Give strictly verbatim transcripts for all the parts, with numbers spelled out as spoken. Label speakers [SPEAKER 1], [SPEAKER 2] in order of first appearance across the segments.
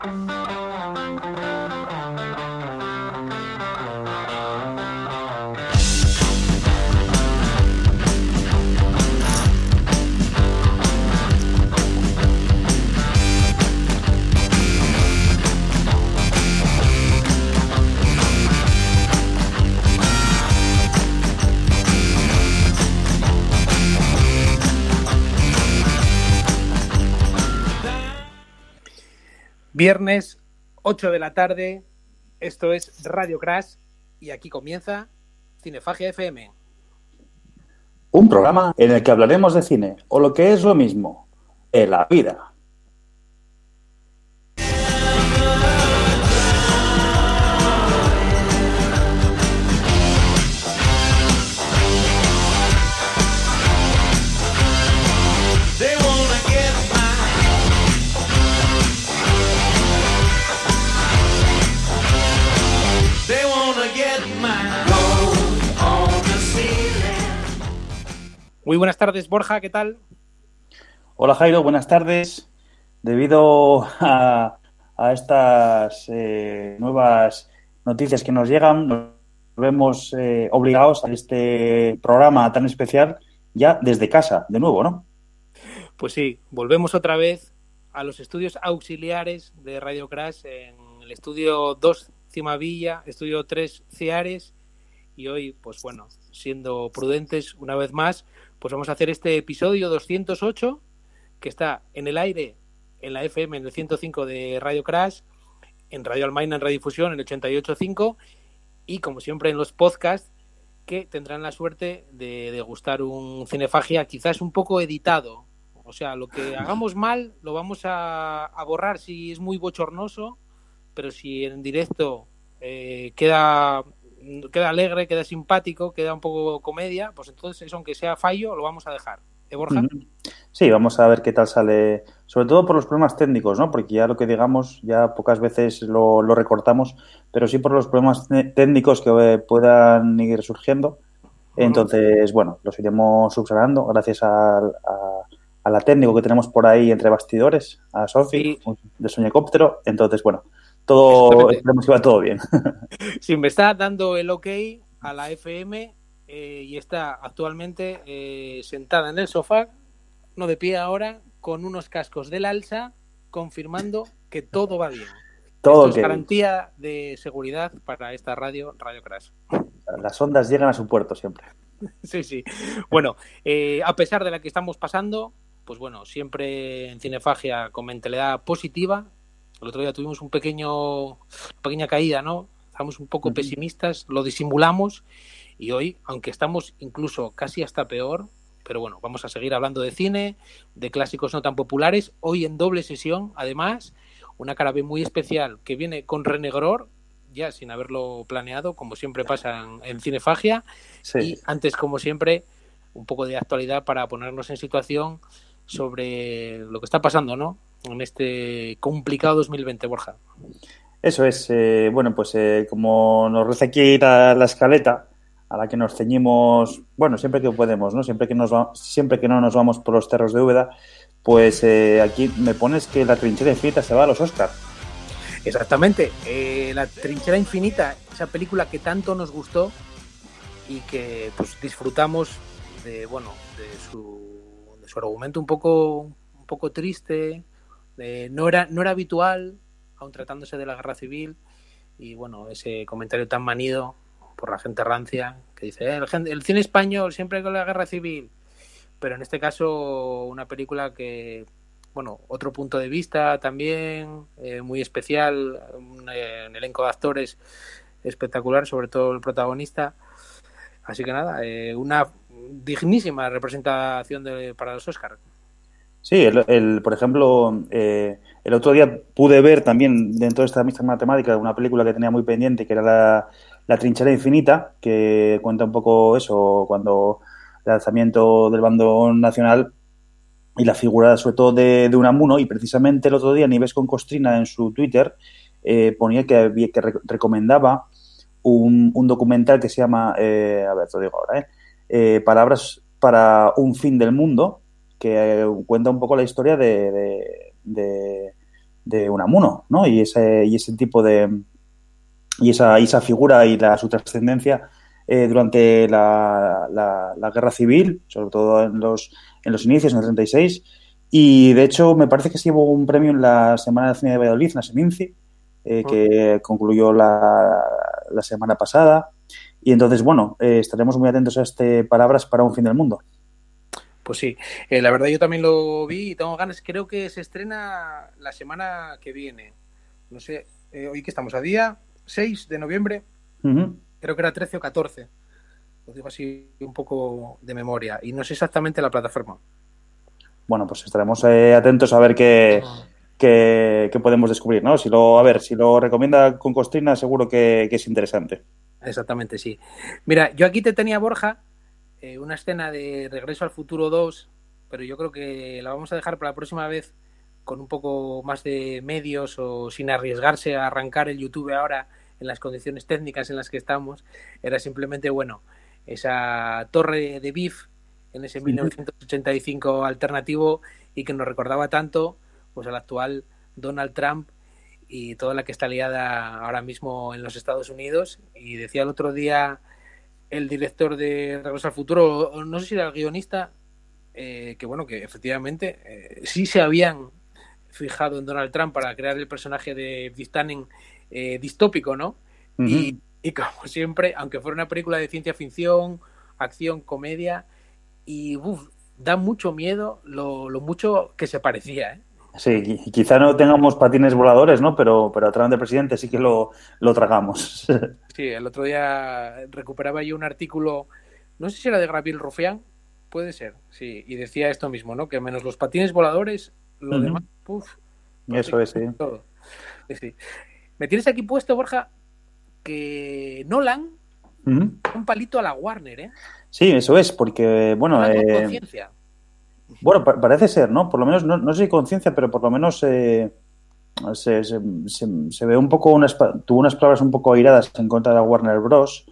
[SPEAKER 1] Viernes, ocho de la tarde, esto es Radio Crash y aquí comienza Cinefagia F M.
[SPEAKER 2] Un programa en el que hablaremos de cine, o lo que es lo mismo, de la vida.
[SPEAKER 1] Muy buenas tardes, Borja, ¿qué tal?
[SPEAKER 2] Hola, Jairo, buenas tardes. Debido a, a estas eh, nuevas noticias que nos llegan, nos vemos eh, obligados a este programa tan especial ya desde casa, de nuevo, ¿no?
[SPEAKER 1] Pues sí, volvemos otra vez a los estudios auxiliares de Radio Crash en el estudio dos Cimavilla, estudio tres Ceares, y hoy, pues bueno, siendo prudentes una vez más, pues vamos a hacer este episodio doscientos ocho, que está en el aire, en la F M, en el ciento cinco de Radio Crash, en Radio Almaina, en Radiodifusión, en el ochenta y ocho punto cinco, y como siempre en los podcasts, que tendrán la suerte de degustar un Cinefagia quizás un poco editado. O sea, lo que hagamos mal lo vamos a, a borrar si es muy bochornoso, pero si en directo eh, queda... queda alegre, queda simpático, queda un poco comedia, pues entonces eso, aunque sea fallo, lo vamos a dejar. ¿Eh, Borja?
[SPEAKER 2] Sí, vamos a ver qué tal sale, sobre todo por los problemas técnicos, ¿no? Porque ya lo que digamos, ya pocas veces lo, lo recortamos, pero sí por los problemas técnicos que puedan ir surgiendo. Entonces, bueno, los iremos subsanando gracias a, a, a la técnico que tenemos por ahí entre bastidores, a Sofi, sí, de Soñecóptero. Entonces, bueno, todo, esperemos que va todo bien.
[SPEAKER 1] Sí, me está dando el ok a la F M eh, y está actualmente eh, sentada en el sofá, no de pie ahora, con unos cascos del Alsa, confirmando que todo va bien.
[SPEAKER 2] Todo
[SPEAKER 1] Esto
[SPEAKER 2] okay.
[SPEAKER 1] Es garantía de seguridad para esta radio, Radio Crash.
[SPEAKER 2] Las ondas llegan a su puerto siempre.
[SPEAKER 1] Sí, sí. Bueno, eh, a pesar de la que estamos pasando, pues bueno, siempre en Cinefagia con mentalidad positiva. El otro día tuvimos un pequeño, pequeña caída, ¿no? Estamos un poco uh-huh. pesimistas, lo disimulamos y hoy, aunque estamos incluso casi hasta peor, pero bueno, vamos a seguir hablando de cine, de clásicos no tan populares, hoy en doble sesión, además, una cara B muy especial que viene con Renegror, ya sin haberlo planeado, como siempre pasa en, en Cinefagia, sí. Y antes, como siempre, un poco de actualidad para ponernos en situación sobre lo que está pasando, ¿no?, en este complicado dos mil veinte, Borja.
[SPEAKER 2] Eso es, eh, bueno, pues eh, como nos reza aquí la, la escaleta, a la que nos ceñimos, bueno, siempre que podemos, ¿no? Siempre que nos va, siempre que no nos vamos por los cerros de Úbeda, pues eh, aquí me pones que La trinchera infinita se va a los Oscars.
[SPEAKER 1] Exactamente, eh, La trinchera infinita, esa película que tanto nos gustó y que pues disfrutamos de, bueno, de su, de su argumento un poco, un poco triste. Eh, no era no era habitual, aun tratándose de la guerra civil, y bueno, ese comentario tan manido por la gente rancia que dice eh, el, el cine español siempre con la guerra civil, pero en este caso una película que, bueno, otro punto de vista también eh, muy especial, un, eh, un elenco de actores espectacular, sobre todo el protagonista, así que nada, eh, una dignísima representación de, para los Oscars.
[SPEAKER 2] Sí, el, el, por ejemplo, eh, el otro día pude ver también dentro de esta misma temática una película que tenía muy pendiente, que era la, la Trinchera Infinita, que cuenta un poco eso, cuando el alzamiento del bando nacional y la figura sobre todo de, de Unamuno, y precisamente el otro día Nieves con Costrina en su Twitter eh, ponía que, había, que re- recomendaba un, un documental que se llama, eh, a ver, te lo digo ahora, eh, eh, Palabras para un fin del mundo, que eh, cuenta un poco la historia de, de, de, de Unamuno, ¿no? Y ese, y ese tipo de... y esa, y esa figura y la, su trascendencia eh, durante la, la, la guerra civil, sobre todo en los, en los inicios, en el treinta y seis. Y de hecho, me parece que se llevó un premio en la Semana del Cine de Valladolid, en la Seminci, eh, que concluyó la, la semana pasada. Y entonces, bueno, eh, estaremos muy atentos a este Palabras para un fin del mundo.
[SPEAKER 1] Pues sí, eh, la verdad yo también lo vi y tengo ganas. Creo que se estrena la semana que viene. No sé, eh, hoy que estamos a día seis de noviembre, uh-huh. Creo que era trece o catorce. Lo digo así un poco de memoria. Y no sé exactamente la plataforma.
[SPEAKER 2] Bueno, pues estaremos eh, atentos a ver qué, uh-huh. qué, qué podemos descubrir, ¿no? Si lo, a ver, si lo recomienda con Costrina, seguro que, que es interesante.
[SPEAKER 1] Exactamente, sí. Mira, yo aquí te tenía, Borja, eh, una escena de Regreso al Futuro dos, pero yo creo que la vamos a dejar para la próxima vez con un poco más de medios o sin arriesgarse a arrancar el YouTube ahora en las condiciones técnicas en las que estamos. Era simplemente, bueno, esa torre de Biff en ese mil novecientos ochenta y cinco alternativo y que nos recordaba tanto pues al actual Donald Trump y toda la que está liada ahora mismo en los Estados Unidos. Y decía el otro día el director de Regreso al Futuro, no sé si era el guionista, eh, que bueno, que efectivamente eh, sí se habían fijado en Donald Trump para crear el personaje de Biff Tannen eh, distópico, ¿no? Uh-huh. Y, y como siempre, aunque fuera una película de ciencia ficción, acción, comedia, y uf, da mucho miedo lo, lo mucho que se parecía, ¿eh?
[SPEAKER 2] Sí, quizá no tengamos patines voladores, ¿no? Pero, pero a Trump de presidente sí que lo, lo tragamos.
[SPEAKER 1] Sí, el otro día recuperaba yo un artículo, no sé si era de Gabriel Rufián, puede ser, sí, y decía esto mismo, ¿no? Que menos los patines voladores, lo uh-huh. demás, puf.
[SPEAKER 2] Eso es, sí.
[SPEAKER 1] Todo. Sí, sí. Me tienes aquí puesto, Borja, que Nolan, uh-huh. un palito a la Warner, ¿eh?
[SPEAKER 2] Sí, eso es, porque, bueno...
[SPEAKER 1] Eh,
[SPEAKER 2] con
[SPEAKER 1] conciencia.
[SPEAKER 2] Bueno, pa- parece ser, ¿no? Por lo menos, no, no sé si conciencia, pero por lo menos eh, se, se, se, se ve un poco, unas, tuvo unas palabras un poco airadas en contra de la Warner Bros.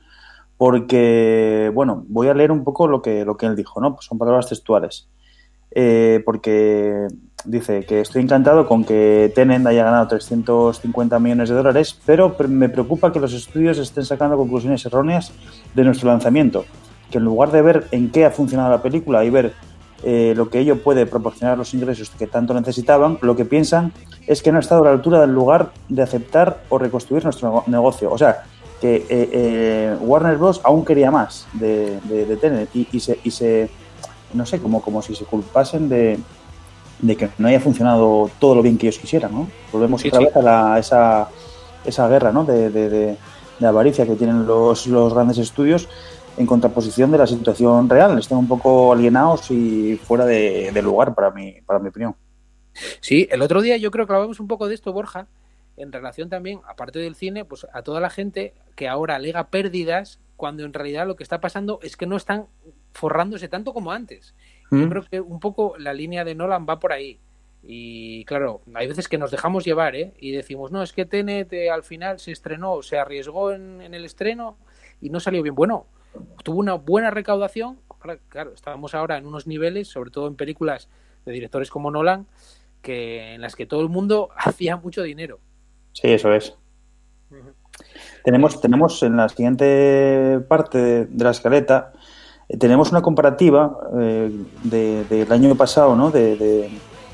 [SPEAKER 2] Porque, bueno, voy a leer un poco lo que, lo que él dijo, ¿no? Pues son palabras textuales. Eh, porque dice que estoy encantado con que Tenet haya ganado trescientos cincuenta millones de dólares, pero me preocupa que los estudios estén sacando conclusiones erróneas de nuestro lanzamiento. Que en lugar de ver en qué ha funcionado la película y ver eh, lo que ello puede proporcionar los ingresos que tanto necesitaban, lo que piensan es que no ha estado a la altura del lugar de aceptar o reconstruir nuestro negocio. O sea, que eh, eh, Warner Bros. Aún quería más de, de, de Tenet y, y, se, y se, no sé, como, como si se culpasen de, de que no haya funcionado todo lo bien que ellos quisieran, ¿no? Volvemos sí, otra sí. vez a, la, a esa, esa guerra, ¿no? de, de, de, de avaricia que tienen los, los grandes estudios en contraposición de la situación real. Están un poco alienados y fuera de, de lugar para mi, para mi opinión.
[SPEAKER 1] Sí, el otro día yo creo que hablamos un poco de esto, Borja, en relación también, aparte del cine, pues a toda la gente que ahora alega pérdidas cuando en realidad lo que está pasando es que no están forrándose tanto como antes. ¿Mm? Yo creo que un poco la línea de Nolan va por ahí. Y claro, hay veces que nos dejamos llevar, ¿eh? Y decimos, no, es que Tenet eh, al final se estrenó, se arriesgó en, en el estreno y no salió bien. Bueno, tuvo una buena recaudación. Claro, estamos ahora en unos niveles, sobre todo en películas de directores como Nolan, que en las que todo el mundo hacía mucho dinero.
[SPEAKER 2] Sí, eso es. Uh-huh. Tenemos, tenemos en la siguiente parte de, de la escaleta, eh, tenemos una comparativa eh, de, del año pasado, ¿no? De, de,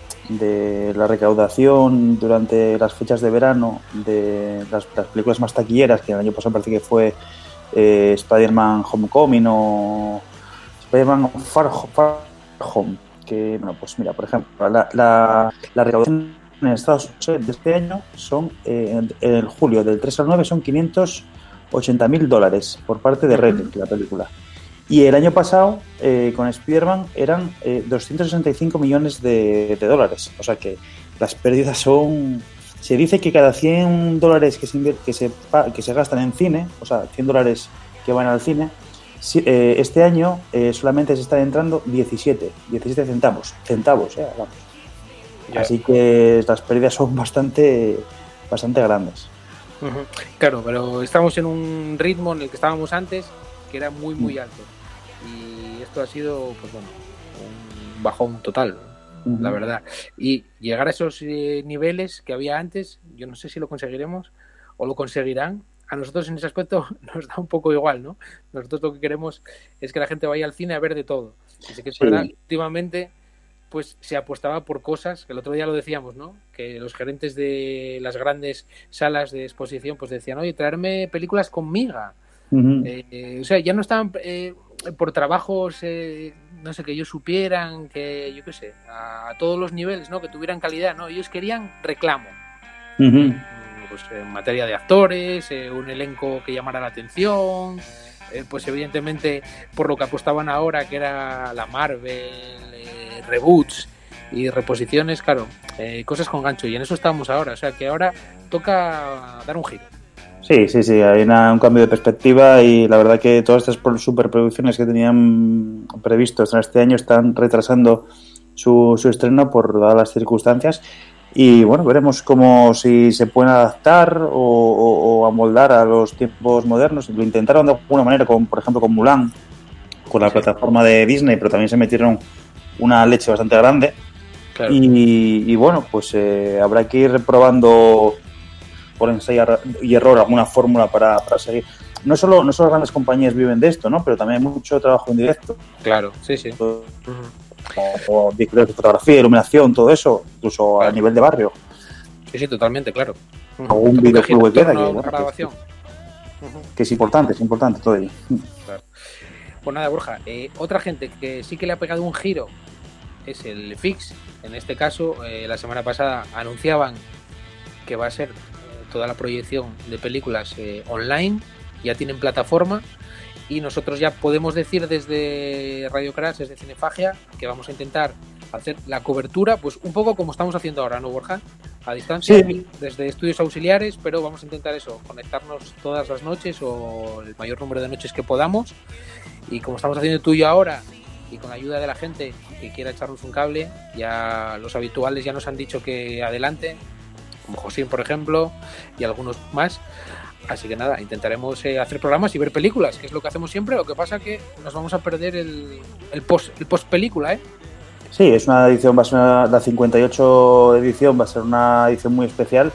[SPEAKER 2] de la recaudación durante las fechas de verano de las, las películas más taquilleras, que el año pasado parece que fue eh, Spider-Man Homecoming o Spider-Man Far, Far Home. Que, bueno, pues mira, por ejemplo, la, la, la recaudación en Estados Unidos de este año son, eh, en, en el julio del tres al nueve son quinientos ochenta mil dólares por parte de Redley, la película. Y el año pasado, eh, con Spider-Man, eran eh, doscientos sesenta y cinco millones de, de dólares. O sea que las pérdidas son... Se dice que cada cien dólares que se, invier- que se, que se gastan en cine, o sea, cien dólares que van al cine, si, eh, este año eh, solamente se están entrando diecisiete centavos. centavos eh, vamos. Yeah. Así que las pérdidas son bastante, bastante grandes.
[SPEAKER 1] Uh-huh. Claro, pero estamos en un ritmo en el que estábamos antes, que era muy, muy alto. Y esto ha sido, pues bueno, un bajón total. uh-huh. La verdad. Y llegar a esos eh, niveles que había antes, yo no sé si lo conseguiremos o lo conseguirán. A nosotros en ese aspecto nos da un poco igual, ¿no? Nosotros lo que queremos es que la gente vaya al cine a ver de todo. Así que es verdad, sí. Últimamente pues se apostaba por cosas, que el otro día lo decíamos, ¿no? Que los gerentes de las grandes salas de exposición pues decían, oye, traerme películas con miga. Uh-huh. Eh, o sea, ya no estaban eh, por trabajos, eh, no sé, que ellos supieran, que yo qué sé, a, a todos los niveles, ¿no? Que tuvieran calidad, ¿no? Ellos querían reclamo. Uh-huh. Pues en materia de actores, eh, un elenco que llamara la atención, eh, pues evidentemente por lo que apostaban ahora, que era la Marvel, eh, reboots y reposiciones, claro, eh, cosas con gancho, y en eso estamos ahora, o sea que ahora toca dar un giro.
[SPEAKER 2] Sí, sí, sí, hay una, un cambio de perspectiva y la verdad que todas estas superproducciones que tenían previsto este año están retrasando su, su estreno por dadas las circunstancias. Y bueno, veremos cómo si se pueden adaptar o, o, o amoldar a los tiempos modernos. Lo intentaron de alguna manera, con, por ejemplo, con Mulan, con la sí. plataforma de Disney, pero también se metieron una leche bastante grande. Claro. Y, y bueno, pues eh, habrá que ir probando por ensayo y error alguna fórmula para, para seguir. No solo, no solo grandes compañías viven de esto, ¿no? Pero también hay mucho trabajo en directo.
[SPEAKER 1] Claro, sí, sí.
[SPEAKER 2] Uh-huh. O, o de fotografía, iluminación, todo eso, incluso claro. A nivel de barrio.
[SPEAKER 1] Sí, sí, totalmente, claro.
[SPEAKER 2] O un videojuego que queda, que, bueno,
[SPEAKER 1] grabación.
[SPEAKER 2] Que, uh-huh. que es importante, es importante todo ello.
[SPEAKER 1] Claro. Pues nada, Borja, eh, otra gente que sí que le ha pegado un giro es el F I X. En este caso, eh, la semana pasada anunciaban que va a ser eh, toda la proyección de películas eh, online, ya tienen plataforma. Y nosotros ya podemos decir desde Radio Crash, desde Cinefagia, que vamos a intentar hacer la cobertura, pues un poco como estamos haciendo ahora, ¿no, Borja? A distancia, sí. Desde estudios auxiliares, pero vamos a intentar eso, conectarnos todas las noches o el mayor número de noches que podamos. Y como estamos haciendo tú y yo ahora, y con la ayuda de la gente que quiera echarnos un cable, ya los habituales ya nos han dicho que adelante, como Josín, por ejemplo, y algunos más. Así que nada, intentaremos eh, hacer programas y ver películas, que es lo que hacemos siempre. Lo que pasa que nos vamos a perder el, el post el post película, ¿eh?
[SPEAKER 2] Sí, es una edición, va a ser una, la cincuenta y ocho edición, va a ser una edición muy especial.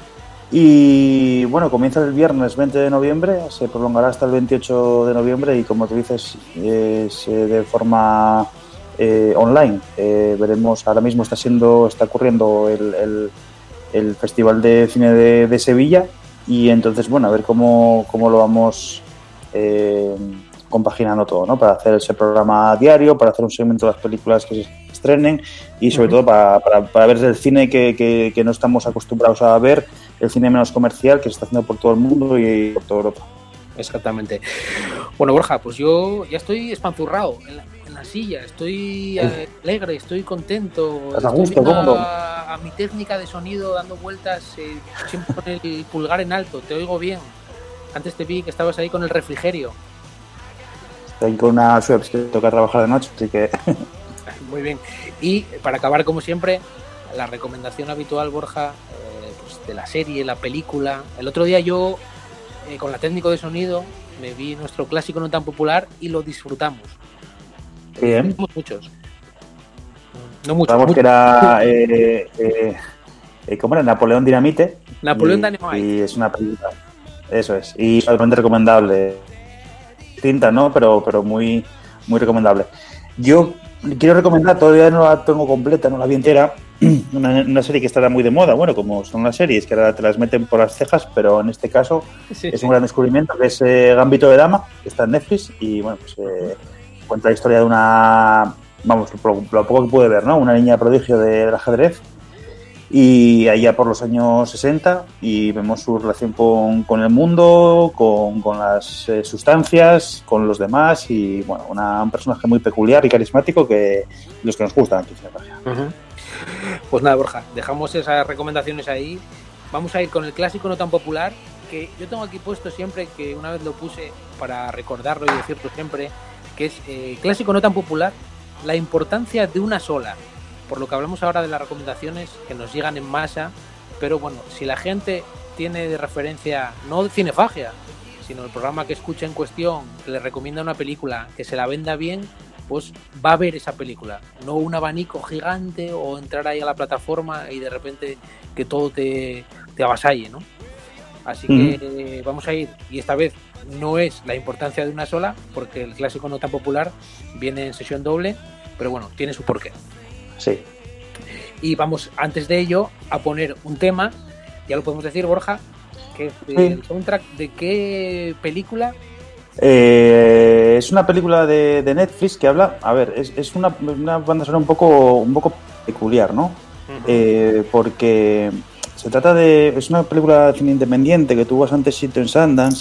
[SPEAKER 2] Y bueno, comienza el viernes veinte de noviembre, se prolongará hasta el veintiocho de noviembre y como tú dices, es eh, de forma eh, online. Eh, veremos, ahora mismo está siendo, está ocurriendo el, el, el Festival de Cine de, de Sevilla. Y entonces, bueno, a ver cómo, cómo lo vamos eh, compaginando todo, ¿no? Para hacer ese programa diario, para hacer un segmento de las películas que se estrenen y sobre uh-huh. todo para, para, para ver el cine que, que, que no estamos acostumbrados a ver, el cine menos comercial que se está haciendo por todo el mundo y por toda Europa.
[SPEAKER 1] Exactamente. Bueno, Borja, pues yo ya estoy espanzurrado en la, en la silla, estoy alegre, estoy contento.
[SPEAKER 2] ¿Estás a gusto? ¿Cómo?
[SPEAKER 1] A, a mi técnica de sonido dando vueltas, eh, siempre con el pulgar en alto, te oigo bien. Antes te vi que estabas ahí con el refrigerio.
[SPEAKER 2] Estoy con una Schweppes que toca trabajar de noche, así que...
[SPEAKER 1] Muy bien. Y para acabar, como siempre, la recomendación habitual, Borja, eh, pues de la serie, la película. El otro día yo... Eh, con la técnico de sonido me vi nuestro clásico no tan popular y lo disfrutamos.
[SPEAKER 2] Bien.
[SPEAKER 1] Muchos. No muchos.
[SPEAKER 2] Vamos que era eh, eh, eh, ¿cómo era? Napoleón Dinamite.
[SPEAKER 1] Napoleón Dynamite.
[SPEAKER 2] Y es una película. Eso es. Y totalmente recomendable. Tinta, ¿no? Pero, pero muy, muy recomendable. Yo quiero recomendar, todavía no la tengo completa, no la vi entera. Una, una serie que estará muy de moda, bueno, como son las series, que ahora te las meten por las cejas, pero en este caso sí, es sí. un gran descubrimiento, que es eh, Gambito de Dama, que está en Netflix, y bueno, pues eh, cuenta la historia de una, vamos, lo, lo poco que pude ver, ¿no? Una niña prodigio de, del ajedrez, y allá por los años sesenta, y vemos su relación con, con el mundo, con, con las eh, sustancias, con los demás, y bueno, una, un personaje muy peculiar y carismático que los que nos gustan aquí en uh-huh.
[SPEAKER 1] Pues nada, Borja, dejamos esas recomendaciones ahí. Vamos a ir con el clásico no tan popular, que yo tengo aquí puesto siempre, que una vez lo puse para recordarlo y decirlo siempre, que es eh, clásico no tan popular, la importancia de una sola. Por lo que hablamos ahora de las recomendaciones que nos llegan en masa, pero bueno, si la gente tiene de referencia, no de Cinefagia, sino el programa que escucha en cuestión, que le recomienda una película, que se la venda bien, pues va a ver esa película, no un abanico gigante o entrar ahí a la plataforma y de repente que todo te, te avasalle, ¿no? Así que eh, vamos a ir, y esta vez no es la importancia de una sola, porque el clásico no tan popular viene en sesión doble, pero bueno, tiene su porqué.
[SPEAKER 2] Sí.
[SPEAKER 1] Y vamos, antes de ello, a poner un tema, ya lo podemos decir, Borja, que es el sí. soundtrack de qué película.
[SPEAKER 2] Eh, es una película de, de Netflix que habla, a ver, es, es una, una banda sonora un poco, un poco peculiar, ¿no? Uh-huh. Eh, porque se trata de, es una película de cine independiente que tuvo bastante éxito en Sundance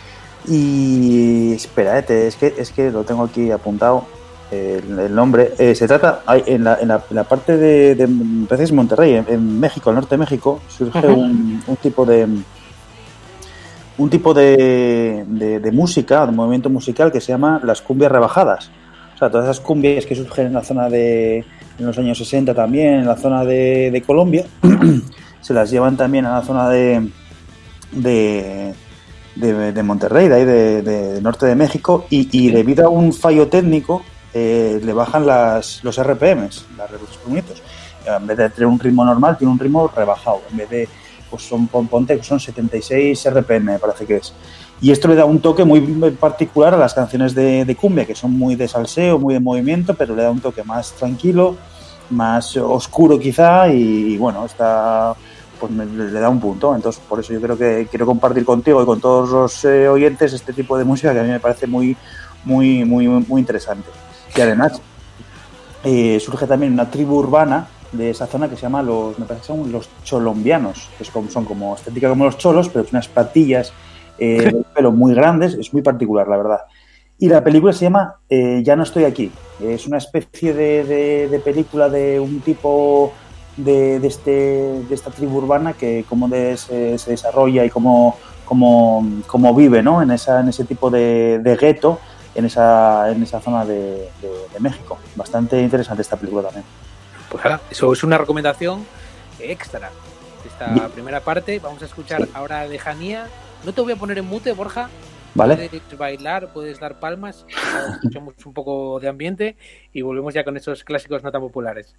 [SPEAKER 2] y, espera, eh, es que es que lo tengo aquí apuntado el, el nombre. Eh, se trata en la, en la, en la parte de, de, de Monterrey, en, en México, al norte de México, surge uh-huh. un, un tipo de un tipo de, de, de música, de movimiento musical que se llama las cumbias rebajadas. O sea, todas esas cumbias que surgen en la zona de, en los años sesenta también, en la zona de, de Colombia, se las llevan también a la zona de de, de, de Monterrey, de ahí de, de, de norte de México, y, y debido a un fallo técnico eh, le bajan las, los R P Ms, las revoluciones por minutos. En vez de tener un ritmo normal, tiene un ritmo rebajado. En vez de pues son, ponte que son setenta y seis R P M, me parece que es. Y esto le da un toque muy particular a las canciones de, de cumbia, que son muy de salseo, muy de movimiento, pero le da un toque más tranquilo, más oscuro quizá, y, y bueno, está, pues me, le da un punto. Entonces, por eso yo creo que quiero compartir contigo y con todos los eh, oyentes este tipo de música que a mí me parece muy, muy, muy, muy interesante. Y además, eh, surge también una tribu urbana de esa zona que se llama los, me parece que son los cholombianos, que son, son como estética como los cholos, pero unas patillas eh, de pelo muy grandes, es muy particular, la verdad. Y la película se llama eh, Ya no estoy aquí. Es una especie de, de, de película de un tipo de, de, este, de esta tribu urbana que cómo de, se, se desarrolla y cómo, cómo, cómo vive, ¿no? en, esa, en ese tipo de, de gueto en esa, en esa zona de, de, de México. Bastante interesante esta película también.
[SPEAKER 1] Pues ahora, eso es una recomendación extra de esta Bien. primera parte. Vamos a escuchar sí. ahora Lejanía. No te voy a poner en mute, Borja.
[SPEAKER 2] Vale.
[SPEAKER 1] Puedes bailar, puedes dar palmas. Escuchamos un poco de ambiente y volvemos ya con esos clásicos no tan populares.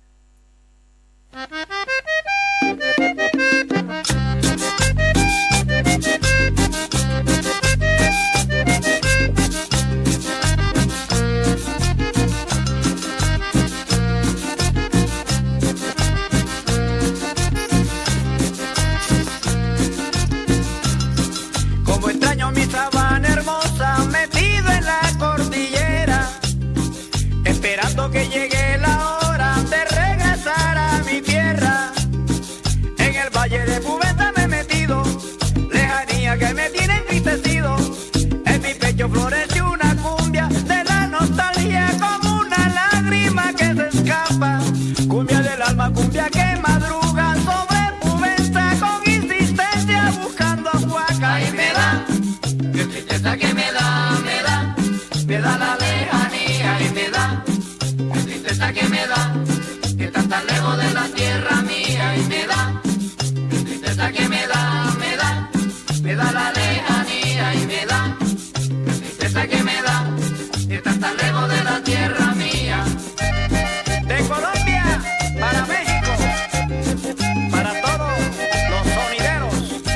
[SPEAKER 3] Que llegue la hora de regresar a mi tierra. En el valle de Pubeta me he metido, lejanía que me tiene entristecido. En mi pecho florece una cumbia de la nostalgia, como una lágrima que se escapa. Cumbia del alma, cumbia que madruga sobre Pubeta con insistencia buscando huaca. Y me da, qué tristeza que me da, me da, me da la lejanía y me da que me da, que está tan lejos de la tierra mía y me da, qué tristeza que me da, me da, me da la lejanía y me da, qué tristeza que me da, que está tan lejos de la tierra mía. De Colombia para México, para todos los sonideros,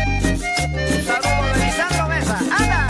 [SPEAKER 3] un saludo de Lisandro Mesa, ¡anda!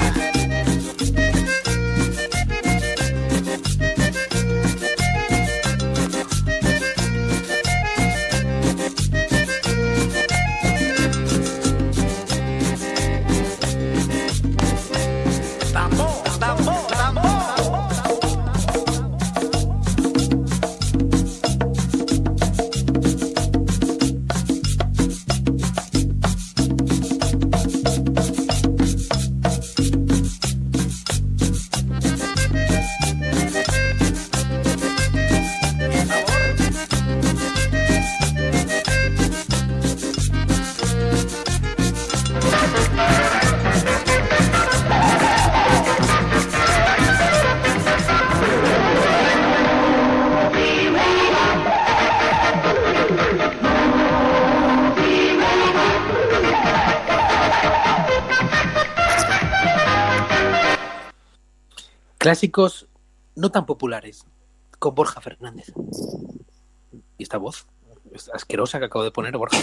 [SPEAKER 1] Clásicos no tan populares. con Borja Fernández. ¿Y esta voz? Esta asquerosa que acabo de poner, Borja.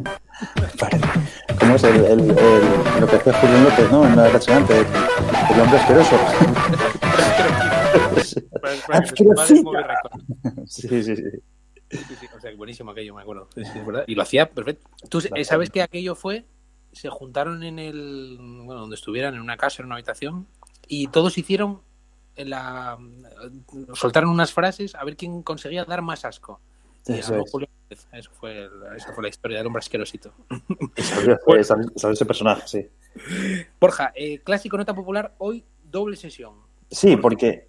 [SPEAKER 2] ¿Cómo es el, el, el, lo que hacía Julián López, ¿no? En la restaurante, el, el hombre asqueroso. Sí, sí, sí.
[SPEAKER 1] Sí, sí, o sea, buenísimo aquello, me acuerdo. Sí, sí, es verdad. Y lo hacía perfecto. Tú sabes que aquello fue, se juntaron en el, bueno, donde estuvieran, en una casa, en una habitación, y todos hicieron la, soltaron unas frases a ver quién conseguía dar más asco. Y eso, Julio, eso fue el, esa fue la historia del hombre asquerosito.
[SPEAKER 2] Bueno, ¿sabes ese personaje? Sí.
[SPEAKER 1] Borja, eh, clásico nota popular, hoy doble sesión.
[SPEAKER 2] Sí, porque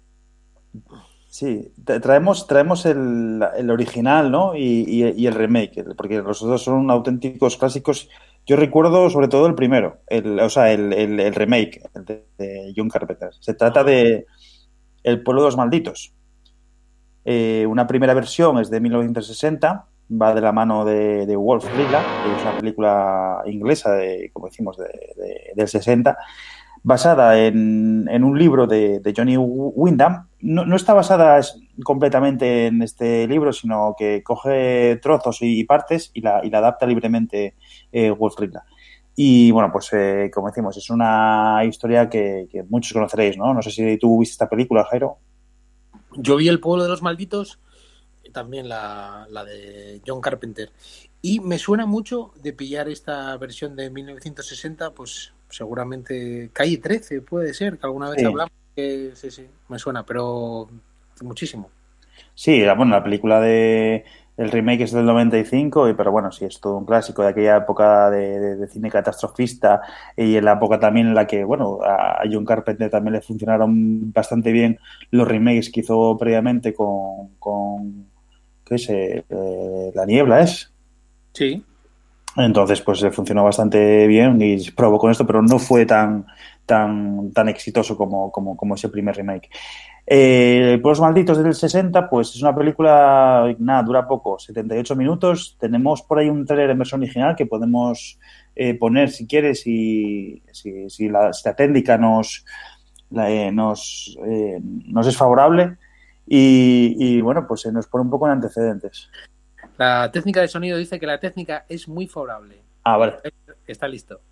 [SPEAKER 2] sí, traemos traemos el, el original, ¿no? Y, y, y el remake, porque los dos son auténticos clásicos. Yo recuerdo sobre todo el primero, el, o sea, el, el, el remake el de, de John Carpenter. Se trata de El pueblo de los malditos. Eh, una primera versión es de mil novecientos sesenta, va de la mano de, de Wolf Lila, que es una película inglesa, de, como decimos, de, de, del sesenta, basada en, en un libro de, de Johnny Wyndham. No, no está basada completamente en este libro, sino que coge trozos y partes y la, y la adapta libremente eh, Wolf Lila. Y bueno, pues eh, como decimos, es una historia que, que muchos conoceréis, ¿no? No sé si tú viste esta película, Jairo.
[SPEAKER 1] Yo vi El pueblo de los malditos, también la, la de John Carpenter, y me suena mucho de pillar esta versión de mil novecientos sesenta, pues seguramente Calle trece puede ser, que alguna vez sí. hablamos, que sí, sí, me suena, pero muchísimo.
[SPEAKER 2] Sí, la, bueno, la película de el remake es del noventa y cinco, pero bueno, sí, es todo un clásico de aquella época de, de, de cine catastrofista, y en la época también en la que, bueno, a John Carpenter también le funcionaron bastante bien los remakes que hizo previamente con, con ¿qué es? Eh, La niebla, ¿es?
[SPEAKER 1] Sí.
[SPEAKER 2] Entonces, pues le funcionó bastante bien y probó con esto, pero no fue tan tan tan exitoso como, como, como ese primer remake. Eh, Por los malditos del sesenta, pues es una película, nada, dura poco, setenta y ocho minutos. Tenemos por ahí un trailer en versión original que podemos eh, poner si quieres, si, si, si, la, si la técnica nos, la, eh, nos, eh, nos es favorable. Y, y bueno, pues se nos pone un poco en antecedentes.
[SPEAKER 1] La técnica de sonido dice que la técnica es muy favorable.
[SPEAKER 2] Ah, vale.
[SPEAKER 1] Está listo.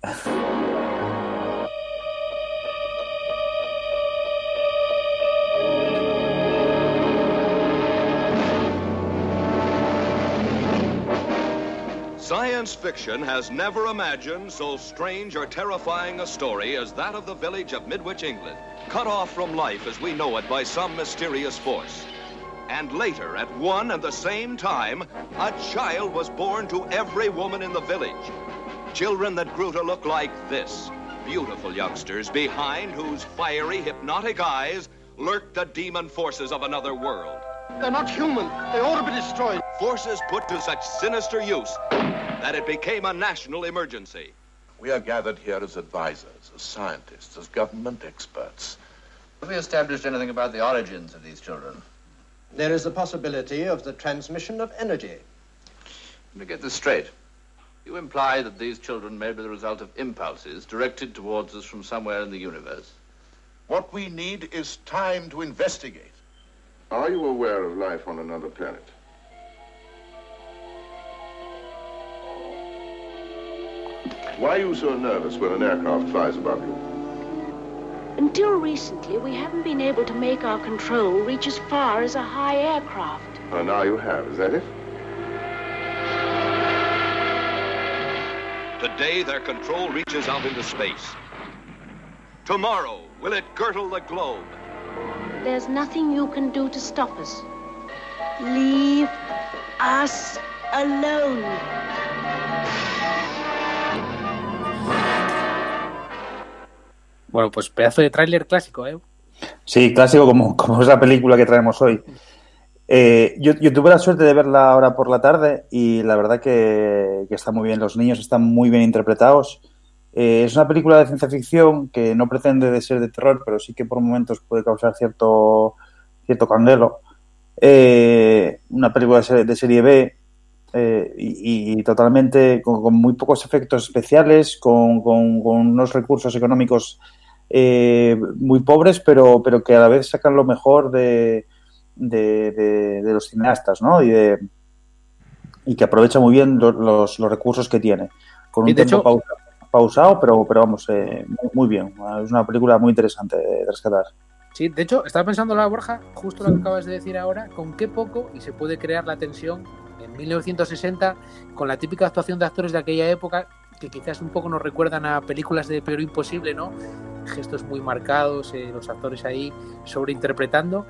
[SPEAKER 4] Science fiction has never imagined so strange or terrifying a story as that of the village of Midwich, England, cut off from life as we know it by some mysterious force. And later, at one and the same time, a child was born to every woman in the village. Children that grew to look like this. Beautiful youngsters behind whose fiery, hypnotic eyes lurked the demon forces of another world.
[SPEAKER 5] They're not human. They ought to be destroyed.
[SPEAKER 4] Forces put to such sinister use that it became a national emergency.
[SPEAKER 6] We are gathered here as advisors, as scientists, as government experts.
[SPEAKER 7] Have we established anything about the origins of these children?
[SPEAKER 5] There is a possibility of the transmission of energy.
[SPEAKER 7] Let me get this straight. You imply that these children may be the result of impulses directed towards us from somewhere in the universe.
[SPEAKER 6] What we need is time to investigate.
[SPEAKER 8] Are you aware of life on another planet? Why are you so nervous when an aircraft flies above you?
[SPEAKER 9] Until recently, we haven't been able to make our control reach as far as a high aircraft.
[SPEAKER 8] Oh, now you have, is that it?
[SPEAKER 4] Today, their control reaches out into space. Tomorrow, will it girdle the globe?
[SPEAKER 9] There's nothing you can do to stop us. Leave us alone.
[SPEAKER 1] Bueno, pues pedazo de tráiler clásico, ¿eh?
[SPEAKER 2] Sí, clásico como, como es la película que traemos hoy. Eh, yo, yo tuve la suerte de verla ahora por la tarde y la verdad que, que está muy bien. Los niños están muy bien interpretados. Eh, es una película de ciencia ficción que no pretende de ser de terror, pero sí que por momentos puede causar cierto, cierto candelo. Eh, una película de, de serie B eh, y, y totalmente con, con muy pocos efectos especiales, con, con, con unos recursos económicos Eh, muy pobres, pero, pero que a la vez sacan lo mejor de, de, de, de los cineastas, ¿no? Y, de, y que aprovecha muy bien los, los, los recursos que tiene. Con un tiempo pausa, pausado, pero, pero vamos, eh, muy, muy bien. Es una película muy interesante de rescatar.
[SPEAKER 1] Sí, de hecho, estaba pensando la Borja, justo lo que acabas de decir ahora, con qué poco y se puede crear la tensión en mil novecientos sesenta con la típica actuación de actores de aquella época que quizás un poco nos recuerdan a películas de Pero Imposible, ¿no? Gestos muy marcados, eh, los actores ahí sobreinterpretando.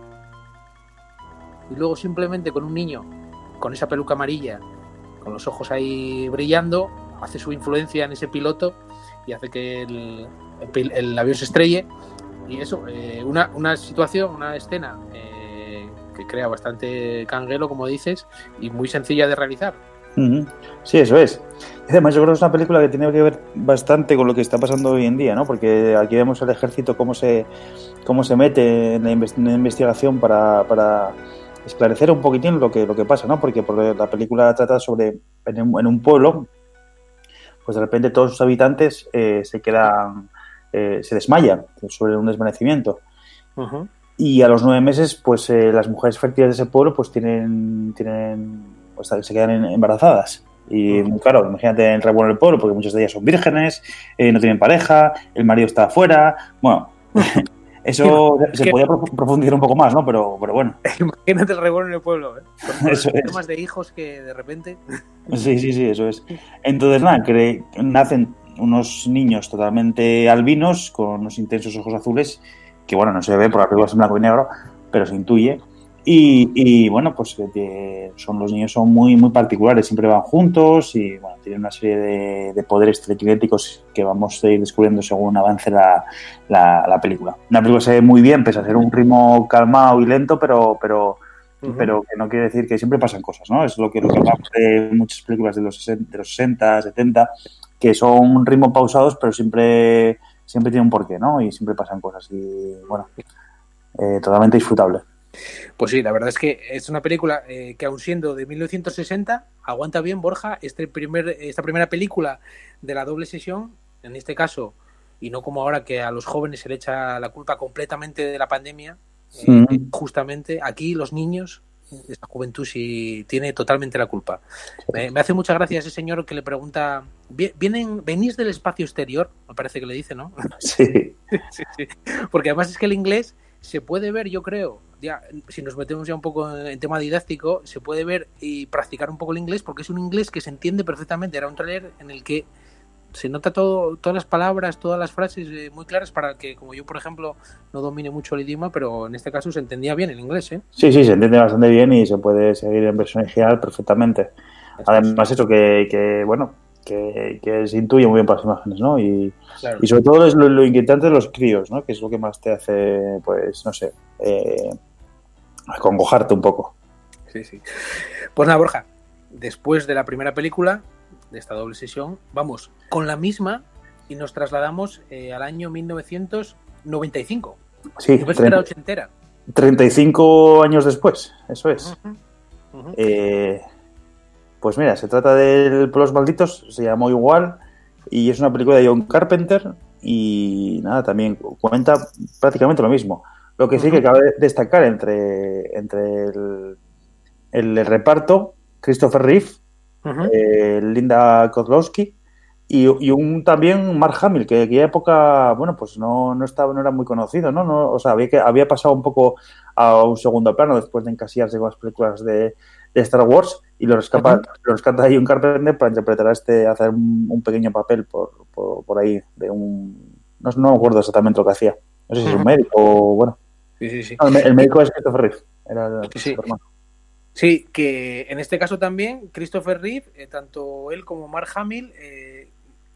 [SPEAKER 1] Y luego simplemente con un niño con esa peluca amarilla, con los ojos ahí brillando, hace su influencia en ese piloto y hace que el, el, el avión se estrelle. Y eso, eh, una, una situación, una escena eh, que crea bastante canguelo, como dices, y muy sencilla de realizar.
[SPEAKER 2] Uh-huh. Sí, eso es. Además, yo creo que es una película que tiene que ver bastante con lo que está pasando hoy en día, ¿no? Porque aquí vemos el ejército cómo se cómo se mete en la, invest- en la investigación para, para esclarecer un poquitín lo que lo que pasa, ¿no? Porque por la película trata sobre en un, en un pueblo, pues de repente todos sus habitantes eh, se quedan, eh, se desmayan sobre un desvanecimiento.
[SPEAKER 1] Uh-huh.
[SPEAKER 2] Y a los nueve meses, pues eh, las mujeres fértiles de ese pueblo, pues tienen tienen pues se quedan embarazadas. Y uh-huh. claro, imagínate el revuelo del pueblo, porque muchas de ellas son vírgenes, eh, no tienen pareja, el marido está afuera. Bueno, eso es se que... podía profundizar un poco más, ¿no? Pero, pero bueno.
[SPEAKER 1] Imagínate el revuelo en el pueblo, ¿eh? Con
[SPEAKER 2] eso
[SPEAKER 1] los
[SPEAKER 2] es.
[SPEAKER 1] temas de hijos que de repente.
[SPEAKER 2] Sí, sí, sí, eso es. Entonces, nada, que nacen unos niños totalmente albinos, con unos intensos ojos azules, que bueno, no se ve, por arriba es en blanco y negro, pero se intuye. Y, y bueno, pues eh, son los niños son muy muy particulares, siempre van juntos y bueno, tienen una serie de, de poderes telequinéticos que vamos a ir descubriendo según avance la, la, la película. Una película que se ve muy bien, pese a ser un ritmo calmado y lento, pero pero uh-huh. pero que no quiere decir que siempre pasan cosas, ¿no? Es lo que, lo que hablamos de muchas películas de los, de los sesenta, setenta, que son un ritmo pausados, pero siempre siempre tiene un porqué, ¿no? Y siempre pasan cosas y bueno, eh, totalmente disfrutable.
[SPEAKER 1] Pues sí, la verdad es que es una película eh, que aun siendo de mil novecientos sesenta aguanta bien, Borja, este primer, esta primera película de la doble sesión, en este caso, y no como ahora que a los jóvenes se le echa la culpa completamente de la pandemia, eh, mm. justamente aquí los niños, esta juventud sí tiene totalmente la culpa. Me, me hace mucha gracia ese señor que le pregunta, ¿vienen, ¿venís del espacio exterior? Me parece que le dice, ¿no?
[SPEAKER 2] Sí.
[SPEAKER 1] sí, sí. Porque además es que el inglés se puede ver, yo creo, ya si nos metemos ya un poco en, en tema didáctico, se puede ver y practicar un poco el inglés porque es un inglés que se entiende perfectamente. Era un trailer en el que se nota todo, todas las palabras, todas las frases eh, muy claras para que, como yo, por ejemplo, no domine mucho el idioma, pero en este caso se entendía bien el inglés, ¿eh?
[SPEAKER 2] Sí, sí, se entiende bastante bien y se puede seguir en versión original perfectamente. Eso Además, es. eso que, que bueno, que, que se intuye muy bien por las imágenes, ¿no? Y, claro. y sobre todo es lo, lo inquietante de los críos, ¿no? Que es lo que más te hace, pues, no sé, eh, acongojarte un poco.
[SPEAKER 1] Sí, sí. Pues nada, Borja, después de la primera película de esta doble sesión, vamos con la misma y nos trasladamos eh, al año mil novecientos noventa y cinco.
[SPEAKER 2] Sí,
[SPEAKER 1] yo pensé que era ochentera.
[SPEAKER 2] treinta y cinco años después, eso es. Uh-huh. Uh-huh. Eh, pues mira, se trata de Los Malditos, se llamó igual, y es una película de John Carpenter y nada, también cuenta prácticamente lo mismo. Lo que sí uh-huh. que cabe destacar entre, entre el, el, el reparto, Christopher Reeve, uh-huh. eh, Linda Kozlowski y, y un también Mark Hamill, que en aquella época, bueno, pues no, no estaba, no era muy conocido, ¿no? no o sea, había, que, había pasado un poco a un segundo plano después de encasillarse con las películas de, de Star Wars y lo rescata, uh-huh. lo rescata ahí un Carpenter para interpretar a este, hacer un, un pequeño papel por, por, por ahí de un... No, no me acuerdo exactamente lo que hacía. No sé si uh-huh. es un médico o bueno.
[SPEAKER 1] Sí, sí, sí.
[SPEAKER 2] No, el, el médico es Christopher Reeve. Era el,
[SPEAKER 1] sí. Sí, que en este caso también Christopher Reeve, eh, tanto él como Mark Hamill, eh,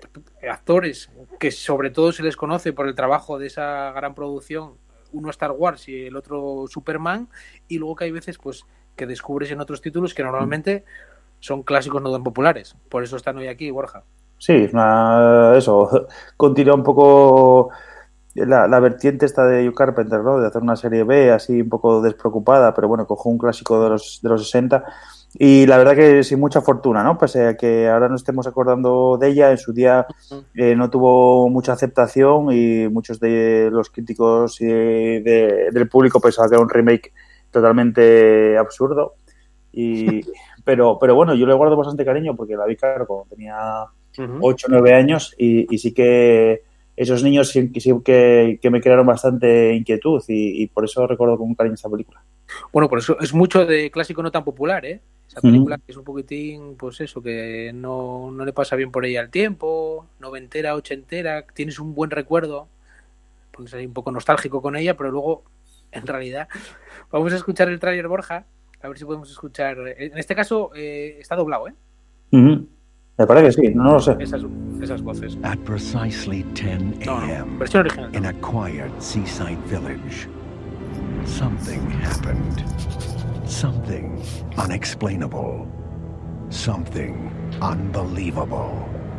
[SPEAKER 1] actores que sobre todo se les conoce por el trabajo de esa gran producción, uno Star Wars y el otro Superman, y luego que hay veces pues que descubres en otros títulos que normalmente son clásicos no tan populares. Por eso están hoy aquí, Borja.
[SPEAKER 2] Sí, es una, eso, continúa un poco la, la vertiente esta de John Carpenter, ¿no? De hacer una serie B así un poco despreocupada, pero bueno, cojo un clásico de los de los sesenta y la verdad que sin mucha fortuna, ¿no? Pese a que ahora nos estemos acordando de ella, en su día eh, no tuvo mucha aceptación y muchos de los críticos y de, del público pensaban que era un remake totalmente absurdo. Y, pero, pero bueno, yo le guardo bastante cariño porque la vi, claro, cuando tenía ocho o nueve años y, y sí que esos niños sí, sí que, que me crearon bastante inquietud y, y por eso recuerdo con cariño esta película.
[SPEAKER 1] Bueno, por eso es mucho de clásico no tan popular, ¿eh? Esa película uh-huh. que es un poquitín, pues eso, que no, no le pasa bien por ella el tiempo, noventera, ochentera, tienes un buen recuerdo, pones ahí un poco nostálgico con ella, pero luego, en realidad, vamos a escuchar el tráiler, Borja, a ver si podemos escuchar. En este caso, eh, está doblado, ¿eh?
[SPEAKER 2] Uh-huh. Me parece que sí, no lo sé.
[SPEAKER 1] Esas, esas voces.
[SPEAKER 10] At precisely ten a.m.
[SPEAKER 1] No, no, versión original.
[SPEAKER 10] In a quiet seaside village, something happened. Something unexplainable. Something unbelievable.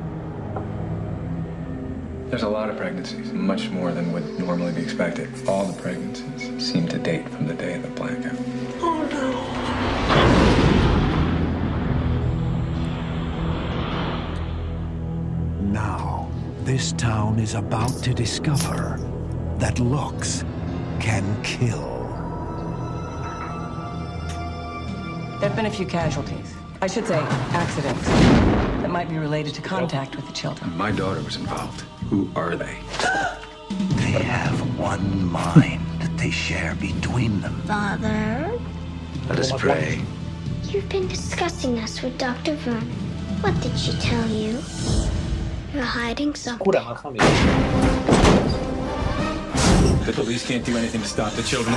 [SPEAKER 11] There's a lot of pregnancies, much more than would normally be expected. All the pregnancies seem to date from the day of the blackout. Oh no.
[SPEAKER 10] Now, this town is about to discover that looks can kill.
[SPEAKER 12] There have been a few casualties. I should say, accidents. That might be related to contact with the children.
[SPEAKER 11] My daughter was involved. Who are they?
[SPEAKER 10] They have one mind that they share between them.
[SPEAKER 9] Father?
[SPEAKER 10] Let us pray.
[SPEAKER 9] You've been discussing us with Doctor Vernon. What did she tell you? You're hiding something.
[SPEAKER 11] The police can't do anything to stop the children.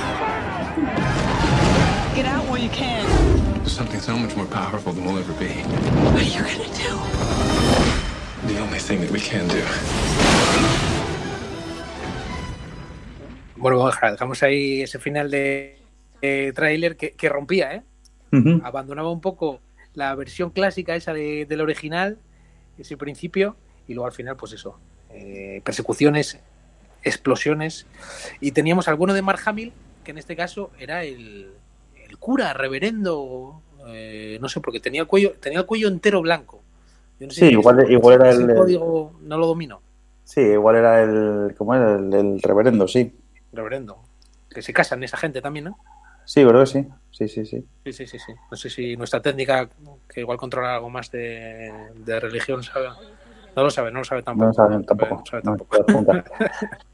[SPEAKER 12] Get out while you can.
[SPEAKER 11] There's something so much more powerful than we'll ever be.
[SPEAKER 12] What are you gonna do?
[SPEAKER 11] The only thing that we can do.
[SPEAKER 1] Bueno, dejamos ahí ese final de, de tráiler que, que rompía, ¿eh?
[SPEAKER 2] Uh-huh.
[SPEAKER 1] Abandonaba un poco la versión clásica esa de, del original, ese principio, y luego al final, pues eso, eh, persecuciones, explosiones, y teníamos al bueno de Mark Hamill, que en este caso era el, el cura, reverendo, eh, no sé, porque tenía el cuello, tenía el cuello entero blanco. Yo no sé
[SPEAKER 2] sí,
[SPEAKER 1] si
[SPEAKER 2] igual,
[SPEAKER 1] ese,
[SPEAKER 2] igual era
[SPEAKER 1] ese
[SPEAKER 2] el
[SPEAKER 1] código no lo domino.
[SPEAKER 2] Sí, igual era el, ¿cómo era? El, el reverendo, sí.
[SPEAKER 1] Reverendo. Que se casan esa gente también, ¿no?
[SPEAKER 2] Sí, creo que sí. Sí, sí, sí.
[SPEAKER 1] Sí, sí, sí, sí. No sé si nuestra técnica, que igual controla algo más de, de religión, sabe. No lo sabe, no lo sabe tampoco.
[SPEAKER 2] No lo sabe tampoco.
[SPEAKER 1] No lo sabe
[SPEAKER 2] no,
[SPEAKER 1] tampoco.